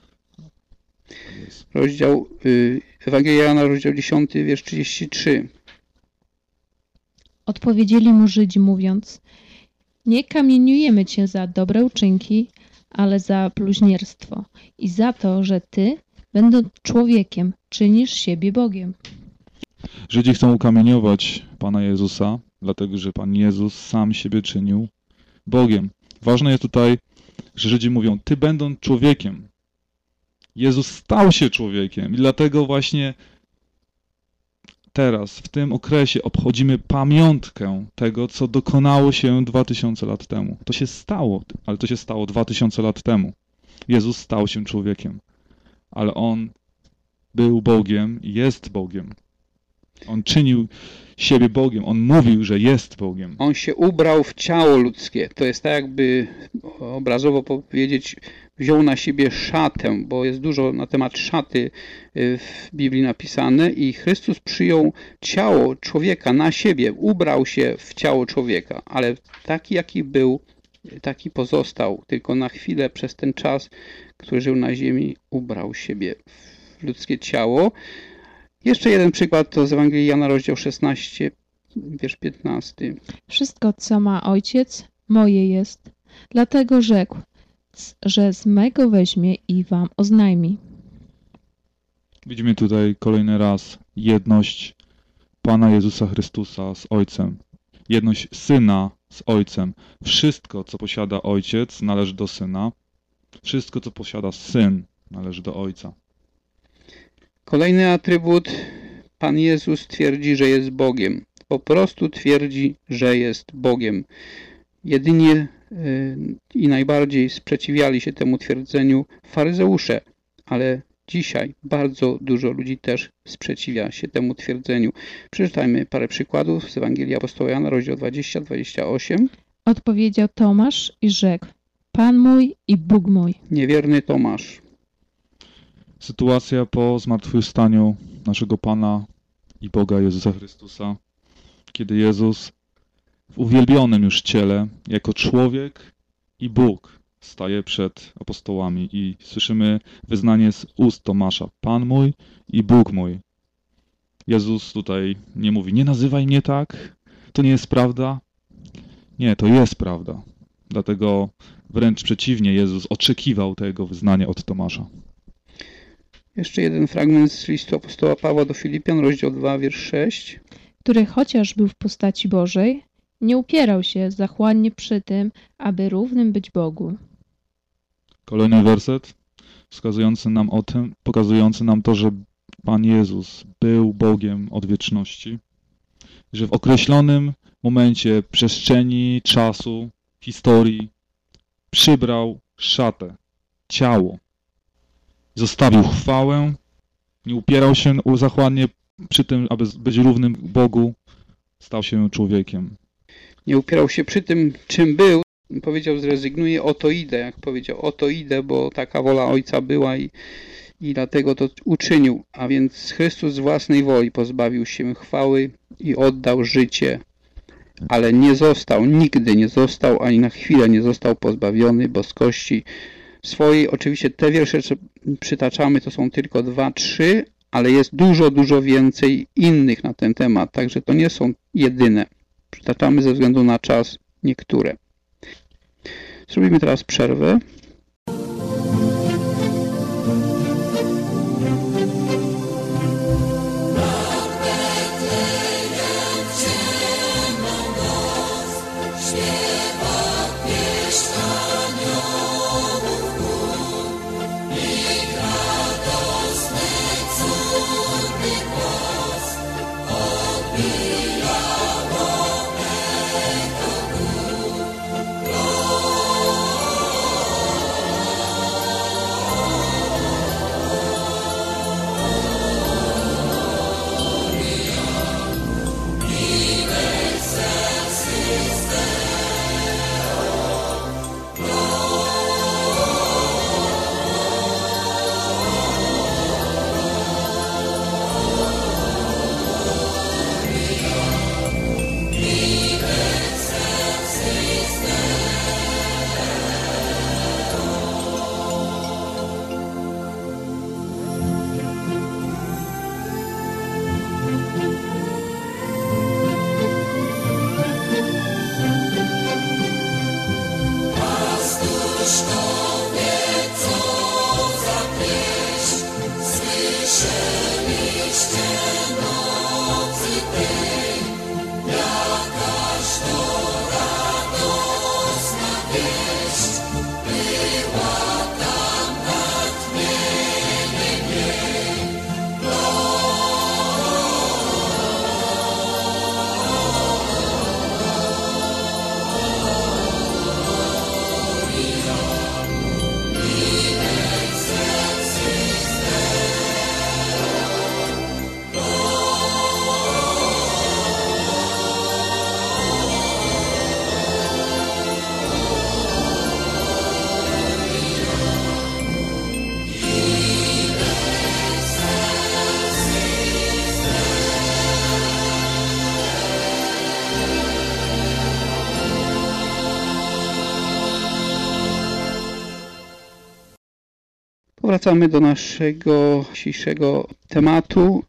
Rozdział Ewangelia Jana, rozdział 10, wiersz 33. Odpowiedzieli mu Żydzi, mówiąc, nie kamieniujemy cię za dobre uczynki, ale za bluźnierstwo i za to, że ty, będąc człowiekiem, czynisz siebie Bogiem. Żydzi chcą ukamieniować Pana Jezusa, dlatego że Pan Jezus sam siebie czynił Bogiem. Ważne jest tutaj, że Żydzi mówią, ty będąc człowiekiem. Jezus stał się człowiekiem i dlatego właśnie teraz, w tym okresie obchodzimy pamiątkę tego, co dokonało się 2000 lat temu. To się stało, ale to się stało 2000 lat temu. Jezus stał się człowiekiem, ale On był Bogiem i jest Bogiem. On czynił siebie Bogiem. On mówił, że jest Bogiem. On się ubrał w ciało ludzkie. To jest tak jakby obrazowo powiedzieć, wziął na siebie szatę, bo jest dużo na temat szaty w Biblii napisane i Chrystus przyjął ciało człowieka na siebie, ubrał się w ciało człowieka, ale taki jaki był, taki pozostał, tylko na chwilę przez ten czas, który żył na ziemi, ubrał siebie w ludzkie ciało. Jeszcze jeden przykład to z Ewangelii Jana, rozdział 16, wiersz 15. Wszystko, co ma Ojciec, moje jest. Dlatego rzekł, że z mego weźmie i wam oznajmi. Widzimy tutaj kolejny raz jedność Pana Jezusa Chrystusa z Ojcem. Jedność Syna z Ojcem. Wszystko, co posiada Ojciec, należy do Syna. Wszystko, co posiada Syn, należy do Ojca. Kolejny atrybut. Pan Jezus twierdzi, że jest Bogiem. Po prostu twierdzi, że jest Bogiem. Jedynie i najbardziej sprzeciwiali się temu twierdzeniu faryzeusze, ale Dzisiaj bardzo dużo ludzi też sprzeciwia się temu twierdzeniu. Przeczytajmy parę przykładów z Ewangelii Apostoła Jana, rozdział 20-28. Odpowiedział Tomasz i rzekł: Pan mój i Bóg mój. Niewierny Tomasz. Sytuacja po zmartwychwstaniu naszego Pana i Boga Jezusa Chrystusa, kiedy Jezus w uwielbionym już ciele, jako człowiek i Bóg, staje przed apostołami i słyszymy wyznanie z ust Tomasza: Pan mój i Bóg mój. Jezus tutaj nie mówi: nie nazywaj mnie tak, to nie jest prawda. Nie, to jest prawda. Dlatego wręcz przeciwnie, Jezus oczekiwał tego wyznania od Tomasza. Jeszcze jeden fragment z listu apostoła Pawła do Filipian, rozdział 2, wiersz 6. Który chociaż był w postaci Bożej, nie upierał się zachłannie przy tym, aby równym być Bogu. Kolejny werset wskazujący nam o tym, pokazujący nam to, że Pan Jezus był Bogiem od wieczności, że w określonym momencie przestrzeni, czasu, historii przybrał szatę, ciało. Zostawił chwałę, nie upierał się zachłannie przy tym, aby być równym Bogu, stał się człowiekiem. Nie upierał się przy tym, czym był. Powiedział: zrezygnuję, oto idę. Jak powiedział: oto idę, bo taka wola Ojca była i dlatego to uczynił. A więc Chrystus z własnej woli pozbawił się chwały i oddał życie. Ale nie został, nigdy nie został, ani na chwilę nie został pozbawiony boskości swojej. Oczywiście te wiersze, co przytaczamy, to są tylko 2, 3, ale jest dużo, dużo więcej innych na ten temat. Także to nie są jedyne. Przytaczamy ze względu na czas niektóre. Zrobimy teraz przerwę. Wracamy do naszego dzisiejszego tematu,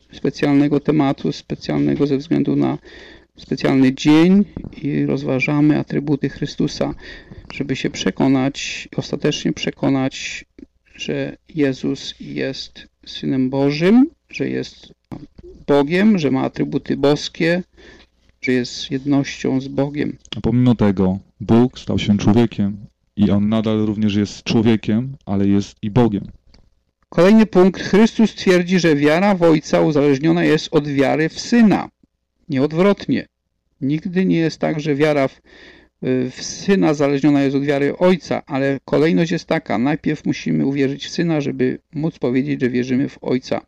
specjalnego ze względu na specjalny dzień i rozważamy atrybuty Chrystusa, żeby się przekonać, ostatecznie przekonać, że Jezus jest Synem Bożym, że jest Bogiem, że ma atrybuty boskie, że jest jednością z Bogiem. A pomimo tego Bóg stał się człowiekiem i On nadal również jest człowiekiem, ale jest i Bogiem. Kolejny punkt. Chrystus twierdzi, że wiara w Ojca uzależniona jest od wiary w Syna. Nie odwrotnie. Nigdy nie jest tak, że wiara w w Syna zależniona jest od wiary Ojca, ale kolejność jest taka. Najpierw musimy uwierzyć w Syna, żeby móc powiedzieć, że wierzymy w Ojca.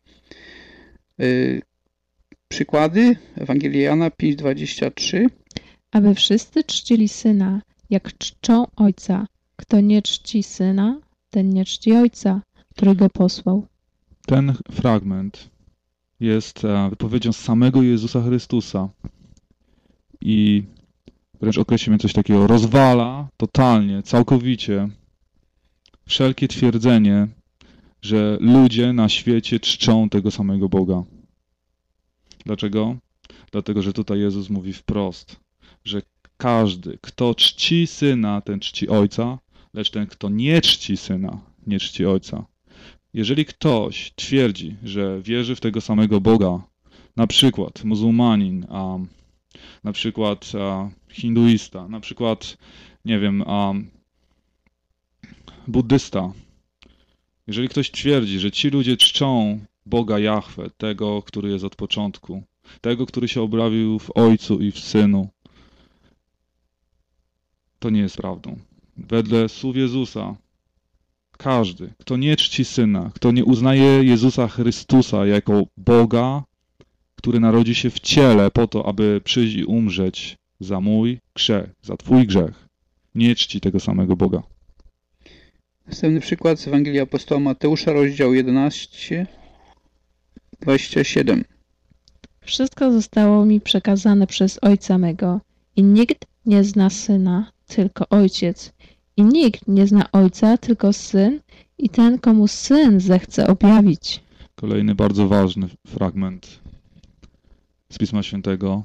Przykłady. Ewangelia Jana 5:23. Aby wszyscy czcili Syna, jak czczą Ojca. Kto nie czci Syna, ten nie czci Ojca, który Go posłał. Ten fragment jest wypowiedzią samego Jezusa Chrystusa i wręcz określimy coś takiego, rozwala totalnie, całkowicie wszelkie twierdzenie, że ludzie na świecie czczą tego samego Boga. Dlaczego? Dlatego, że tutaj Jezus mówi wprost, że każdy, kto czci Syna, ten czci Ojca, lecz ten, kto nie czci Syna, nie czci Ojca. Jeżeli ktoś twierdzi, że wierzy w tego samego Boga, na przykład muzułmanin, na przykład hinduista, na przykład, nie wiem, buddysta, jeżeli ktoś twierdzi, że ci ludzie czczą Boga Jahwe, tego, który jest od początku, tego, który się objawił w Ojcu i w Synu, to nie jest prawdą. Wedle słów Jezusa, każdy, kto nie czci Syna, kto nie uznaje Jezusa Chrystusa jako Boga, który narodzi się w ciele po to, aby przyjść i umrzeć za mój grzech, za twój grzech, nie czci tego samego Boga. Następny przykład z Ewangelii Apostoła Mateusza, rozdział 11, 27. Wszystko zostało mi przekazane przez Ojca mego i nikt nie zna Syna, tylko Ojciec. I nikt nie zna Ojca, tylko Syn i ten, komu Syn zechce objawić. Kolejny bardzo ważny fragment z Pisma Świętego.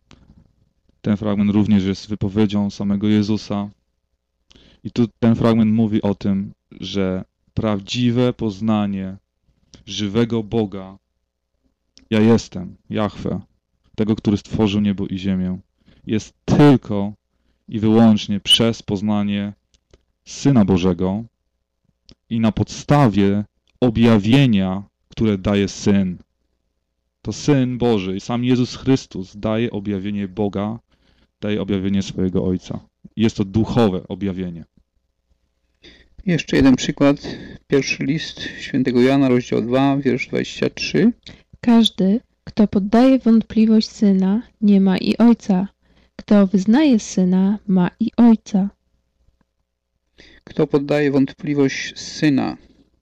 Ten fragment również jest wypowiedzią samego Jezusa. I tu ten fragment mówi o tym, że prawdziwe poznanie żywego Boga, ja jestem, Jahwe, tego, który stworzył niebo i ziemię, jest tylko i wyłącznie przez poznanie Syna Bożego i na podstawie objawienia, które daje Syn. To Syn Boży, sam Jezus Chrystus daje objawienie Boga, daje objawienie swojego Ojca. Jest to duchowe objawienie. Jeszcze jeden przykład. Pierwszy list świętego Jana, rozdział 2, wiersz 23. Każdy, kto poddaje wątpliwość Syna, nie ma i Ojca. Kto wyznaje Syna, ma i Ojca. Kto poddaje wątpliwość Syna,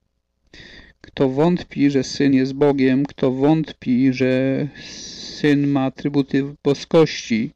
kto wątpi, że Syn jest Bogiem, kto wątpi, że Syn ma atrybuty boskości,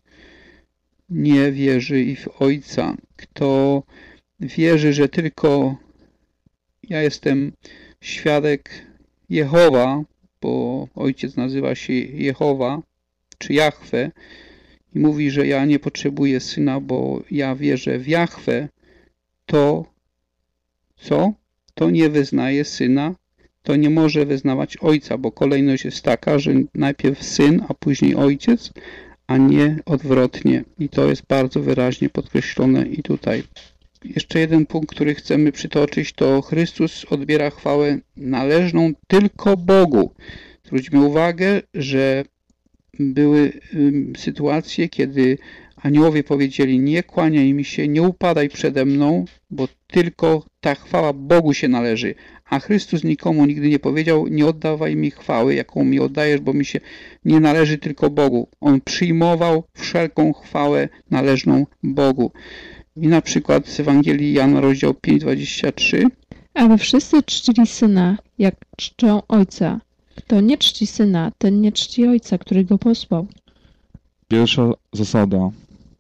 nie wierzy i w Ojca. Kto wierzy, że tylko ja jestem świadek Jehowa, bo Ojciec nazywa się Jehowa, czy Jahwe, i mówi, że ja nie potrzebuję Syna, bo ja wierzę w Jahwe, to co? To nie wyznaje Syna, to nie może wyznawać Ojca, bo kolejność jest taka, że najpierw Syn, a później Ojciec, a nie odwrotnie. I to jest bardzo wyraźnie podkreślone i tutaj. Jeszcze jeden punkt, który chcemy przytoczyć, to Chrystus odbiera chwałę należną tylko Bogu. Zwróćmy uwagę, że były sytuacje, kiedy aniołowie powiedzieli: nie kłaniaj mi się, nie upadaj przede mną, bo tylko ta chwała Bogu się należy. A Chrystus nikomu nigdy nie powiedział: nie oddawaj mi chwały, jaką mi oddajesz, bo mi się nie należy tylko Bogu. On przyjmował wszelką chwałę należną Bogu. I na przykład z Ewangelii Jana, rozdział 5, 23. Aby wszyscy czcili Syna, jak czczą Ojca. Kto nie czci Syna, ten nie czci Ojca, który Go posłał. Pierwsza zasada.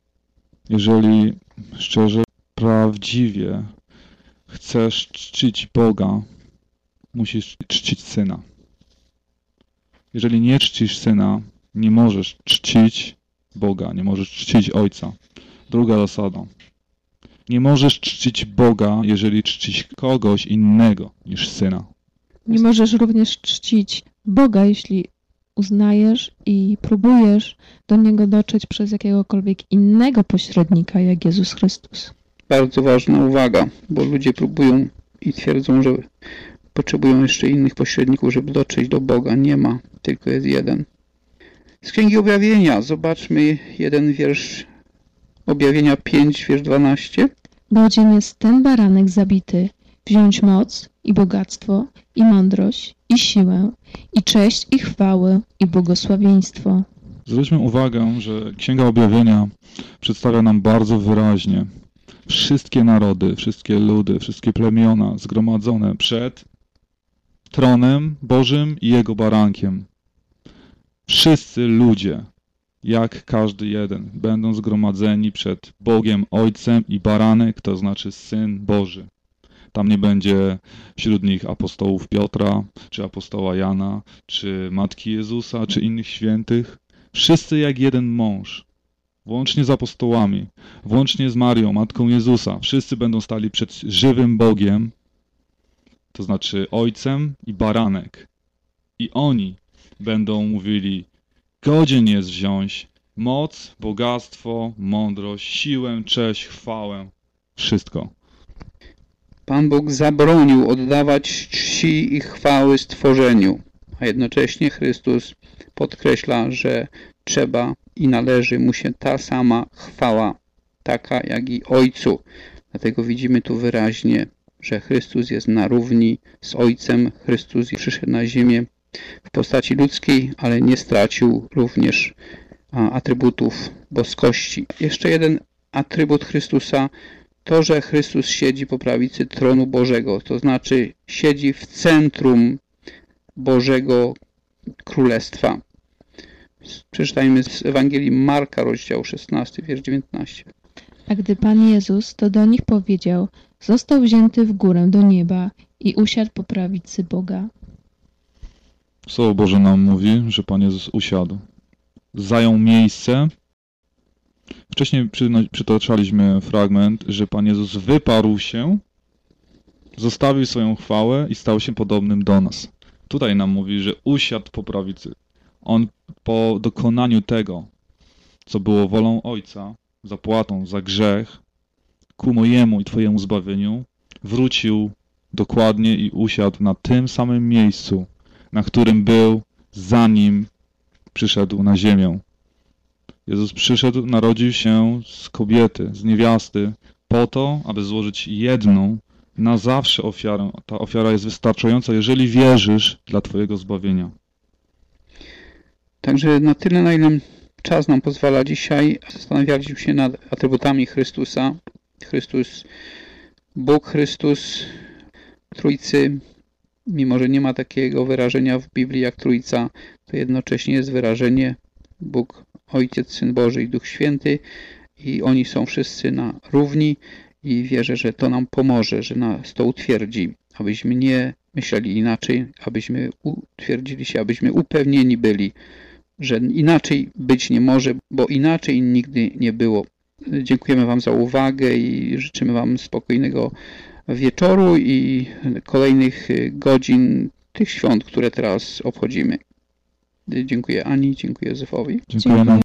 Jeżeli szczerze, prawdziwie chcesz czcić Boga, musisz czcić Syna. Jeżeli nie czcisz Syna, nie możesz czcić Boga, nie możesz czcić Ojca. Druga zasada. Nie możesz czcić Boga, jeżeli czcisz kogoś innego niż Syna. Nie możesz również czcić Boga, jeśli uznajesz i próbujesz do Niego dotrzeć przez jakiegokolwiek innego pośrednika, jak Jezus Chrystus. Bardzo ważna uwaga, bo ludzie próbują i twierdzą, że potrzebują jeszcze innych pośredników, żeby dotrzeć do Boga. Nie ma, tylko jest jeden. Z Księgi Objawienia zobaczmy jeden wiersz Objawienia 5, wiersz 12. Godzien jest ten baranek zabity, wziąć moc i bogactwo, i mądrość, i siłę, i cześć, i chwałę, i błogosławieństwo. Zwróćmy uwagę, że Księga Objawienia przedstawia nam bardzo wyraźnie wszystkie narody, wszystkie ludy, wszystkie plemiona zgromadzone przed tronem Bożym i Jego barankiem. Wszyscy ludzie, jak każdy jeden, będą zgromadzeni przed Bogiem Ojcem i baranek, to znaczy Syn Boży. Tam nie będzie wśród nich apostołów Piotra, czy apostoła Jana, czy Matki Jezusa, czy innych świętych. Wszyscy jak jeden mąż, włącznie z apostołami, włącznie z Marią, Matką Jezusa. Wszyscy będą stali przed żywym Bogiem, to znaczy Ojcem i baranek. I oni będą mówili, godzien jest wziąć moc, bogactwo, mądrość, siłę, cześć, chwałę, wszystko. Pan Bóg zabronił oddawać czci i chwały stworzeniu, a jednocześnie Chrystus podkreśla, że trzeba i należy mu się ta sama chwała, taka jak i Ojcu. Dlatego widzimy tu wyraźnie, że Chrystus jest na równi z Ojcem. Chrystus przyszedł na ziemię w postaci ludzkiej, ale nie stracił również atrybutów boskości. Jeszcze jeden atrybut Chrystusa to, że Chrystus siedzi po prawicy tronu Bożego, to znaczy siedzi w centrum Bożego Królestwa. Przeczytajmy z Ewangelii Marka, rozdział 16, wiersz 19. A gdy Pan Jezus to do nich powiedział, został wzięty w górę do nieba i usiadł po prawicy Boga. Słowo Boże nam mówi, że Pan Jezus usiadł. Zajął miejsce. Wcześniej przytaczaliśmy fragment, że Pan Jezus wyparł się, zostawił swoją chwałę i stał się podobnym do nas. Tutaj nam mówi, że usiadł po prawicy. On po dokonaniu tego, co było wolą Ojca, zapłatą za grzech, ku mojemu i Twojemu zbawieniu, wrócił dokładnie i usiadł na tym samym miejscu, na którym był, zanim przyszedł na ziemię. Jezus przyszedł, narodził się z kobiety, z niewiasty, po to, aby złożyć jedną, na zawsze ofiarę. Ta ofiara jest wystarczająca, jeżeli wierzysz, dla Twojego zbawienia. Także na tyle, na ile czas nam pozwala dzisiaj, zastanawialiśmy się nad atrybutami Chrystusa. Chrystus, Bóg Chrystus, Trójcy, mimo że nie ma takiego wyrażenia w Biblii jak Trójca, to jednocześnie jest wyrażenie Bóg, Ojciec, Syn Boży i Duch Święty i oni są wszyscy na równi i wierzę, że to nam pomoże, że nas to utwierdzi, abyśmy nie myśleli inaczej, abyśmy utwierdzili się, abyśmy upewnieni byli, że inaczej być nie może, bo inaczej nigdy nie było. Dziękujemy Wam za uwagę i życzymy Wam spokojnego wieczoru i kolejnych godzin tych świąt, które teraz obchodzimy. Dziękuję Ani, dziękuję Józefowi. Dziękujemy.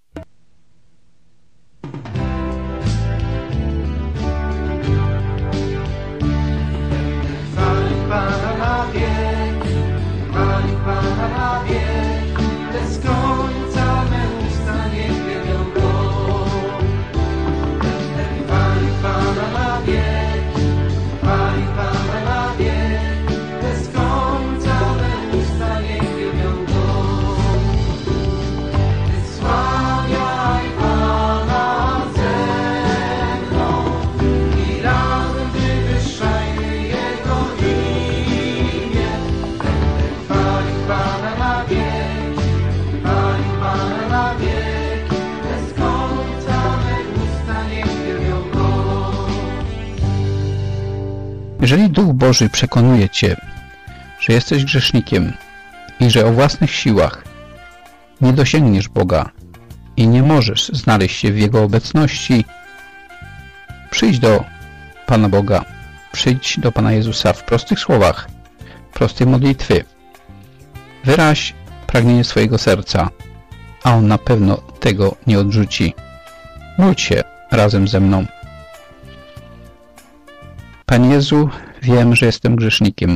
Jeżeli Duch Boży przekonuje Cię, że jesteś grzesznikiem i że o własnych siłach nie dosięgniesz Boga i nie możesz znaleźć się w Jego obecności, przyjdź do Pana Boga, przyjdź do Pana Jezusa w prostych słowach, prostej modlitwy. Wyraź pragnienie swojego serca, a On na pewno tego nie odrzuci. Módl się razem ze mną. Panie Jezu, wiem, że jestem grzesznikiem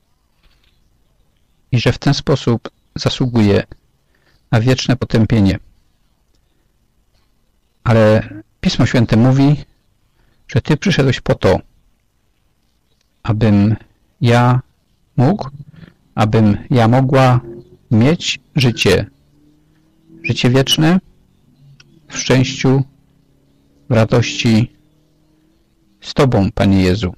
i że w ten sposób zasługuję na wieczne potępienie. Ale Pismo Święte mówi, że Ty przyszedłeś po to, abym ja mógł, abym ja mogła mieć życie wieczne w szczęściu, w radości z Tobą, Panie Jezu.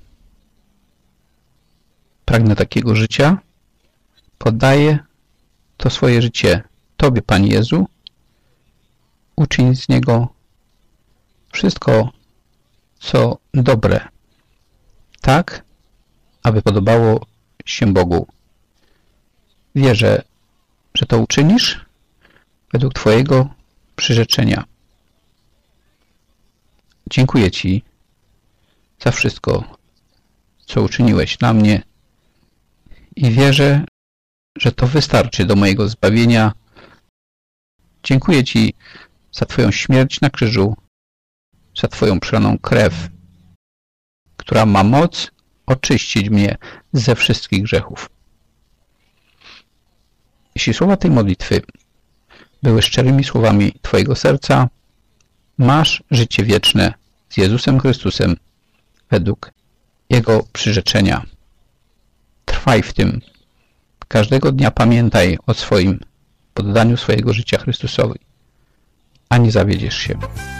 Pragnę takiego życia, poddaję to swoje życie Tobie, Panie Jezu. Uczyń z niego wszystko, co dobre, tak, aby podobało się Bogu. Wierzę, że to uczynisz według Twojego przyrzeczenia. Dziękuję Ci za wszystko, co uczyniłeś dla mnie i wierzę, że to wystarczy do mojego zbawienia. Dziękuję Ci za Twoją śmierć na krzyżu, za Twoją przelaną krew, która ma moc oczyścić mnie ze wszystkich grzechów. Jeśli słowa tej modlitwy były szczerymi słowami Twojego serca, masz życie wieczne z Jezusem Chrystusem według Jego przyrzeczenia. Trwaj w tym. Każdego dnia pamiętaj o swoim poddaniu swojego życia Chrystusowi, a nie zawiedziesz się.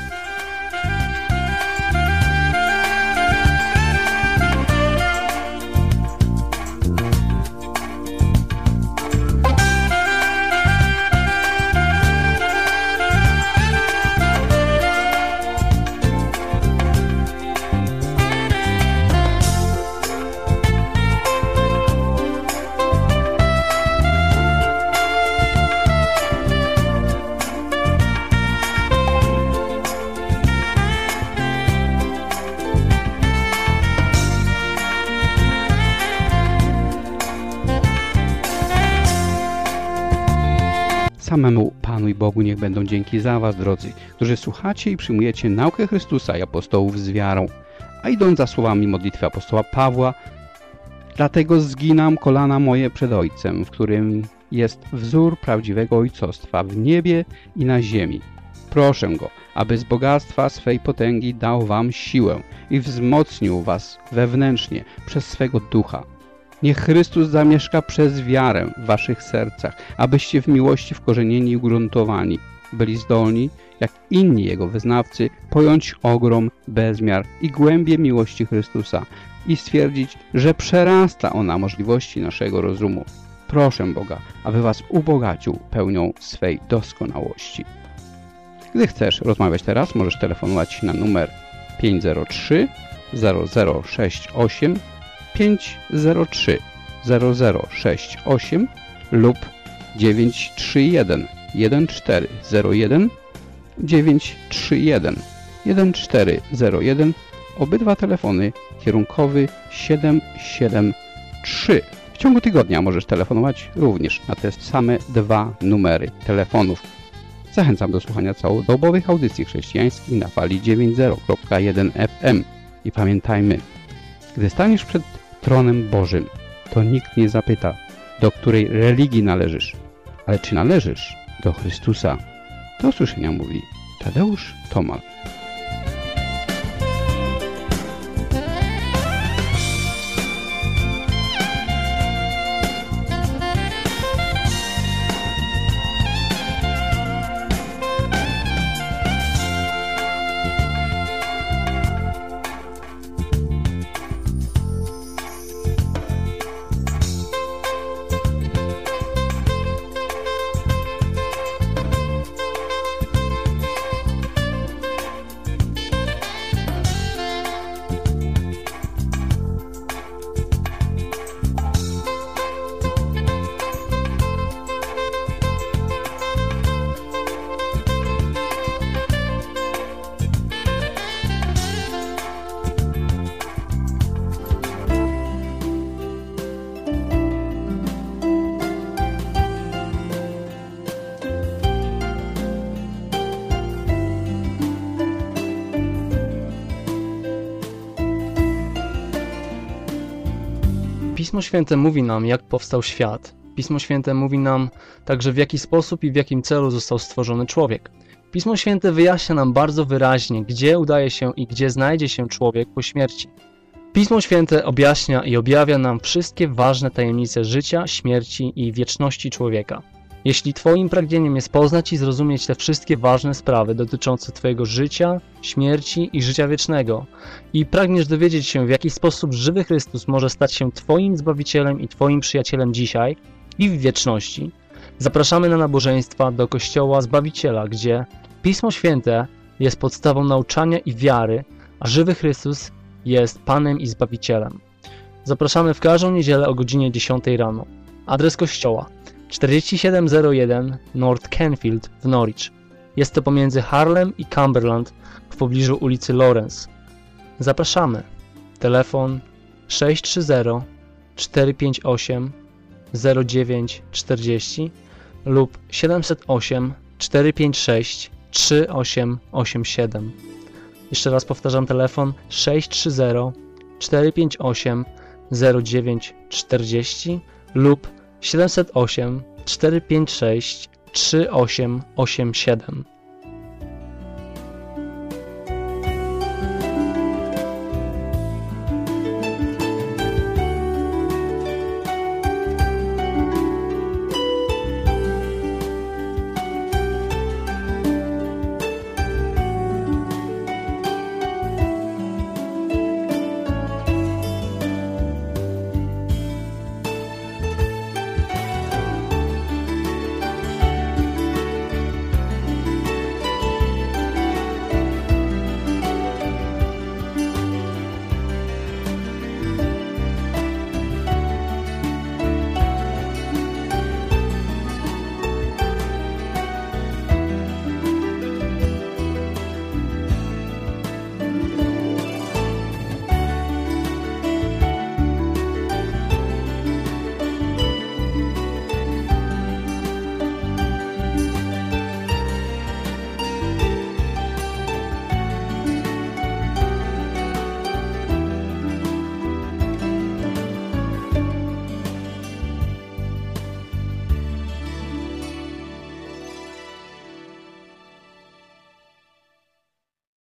Samemu Panu i Bogu niech będą dzięki za was, drodzy, którzy słuchacie i przyjmujecie naukę Chrystusa i apostołów z wiarą. A idąc za słowami modlitwy apostoła Pawła, dlatego zginam kolana moje przed Ojcem, w którym jest wzór prawdziwego ojcostwa w niebie i na ziemi. Proszę Go, aby z bogactwa swej potęgi dał wam siłę i wzmocnił was wewnętrznie przez swego ducha. Niech Chrystus zamieszka przez wiarę w waszych sercach, abyście w miłości wkorzenieni i ugruntowani byli zdolni, jak inni Jego wyznawcy, pojąć ogrom, bezmiar i głębię miłości Chrystusa i stwierdzić, że przerasta ona możliwości naszego rozumu. Proszę Boga, aby was ubogacił pełnią swej doskonałości. Gdy chcesz rozmawiać teraz, możesz telefonować na numer 503 0068 503 0068 lub 931 1401 931 1401. Obydwa telefony kierunkowy 773. W ciągu tygodnia możesz telefonować również na te same dwa numery telefonów. Zachęcam do słuchania całodobowych audycji chrześcijańskich na fali 90.1 FM. I pamiętajmy, gdy staniesz przed tronem Bożym, to nikt nie zapyta, do której religii należysz, ale czy należysz do Chrystusa. Do usłyszenia mówi Tadeusz Tomal. Pismo Święte mówi nam, jak powstał świat. Pismo Święte mówi nam także, w jaki sposób i w jakim celu został stworzony człowiek. Pismo Święte wyjaśnia nam bardzo wyraźnie, gdzie udaje się i gdzie znajdzie się człowiek po śmierci. Pismo Święte objaśnia i objawia nam wszystkie ważne tajemnice życia, śmierci i wieczności człowieka. Jeśli Twoim pragnieniem jest poznać i zrozumieć te wszystkie ważne sprawy dotyczące Twojego życia, śmierci i życia wiecznego i pragniesz dowiedzieć się, w jaki sposób żywy Chrystus może stać się Twoim Zbawicielem i Twoim przyjacielem dzisiaj i w wieczności, zapraszamy na nabożeństwa do Kościoła Zbawiciela, gdzie Pismo Święte jest podstawą nauczania i wiary, a żywy Chrystus jest Panem i Zbawicielem. Zapraszamy w każdą niedzielę o godzinie 10 rano. Adres kościoła 4701 North Canfield w Norwich. Jest to pomiędzy Harlem i Cumberland w pobliżu ulicy Lawrence. Zapraszamy. Telefon 630 458 0940 lub 708 456 3887. Jeszcze raz powtarzam telefon 630 458 0940 lub 708 456 3887.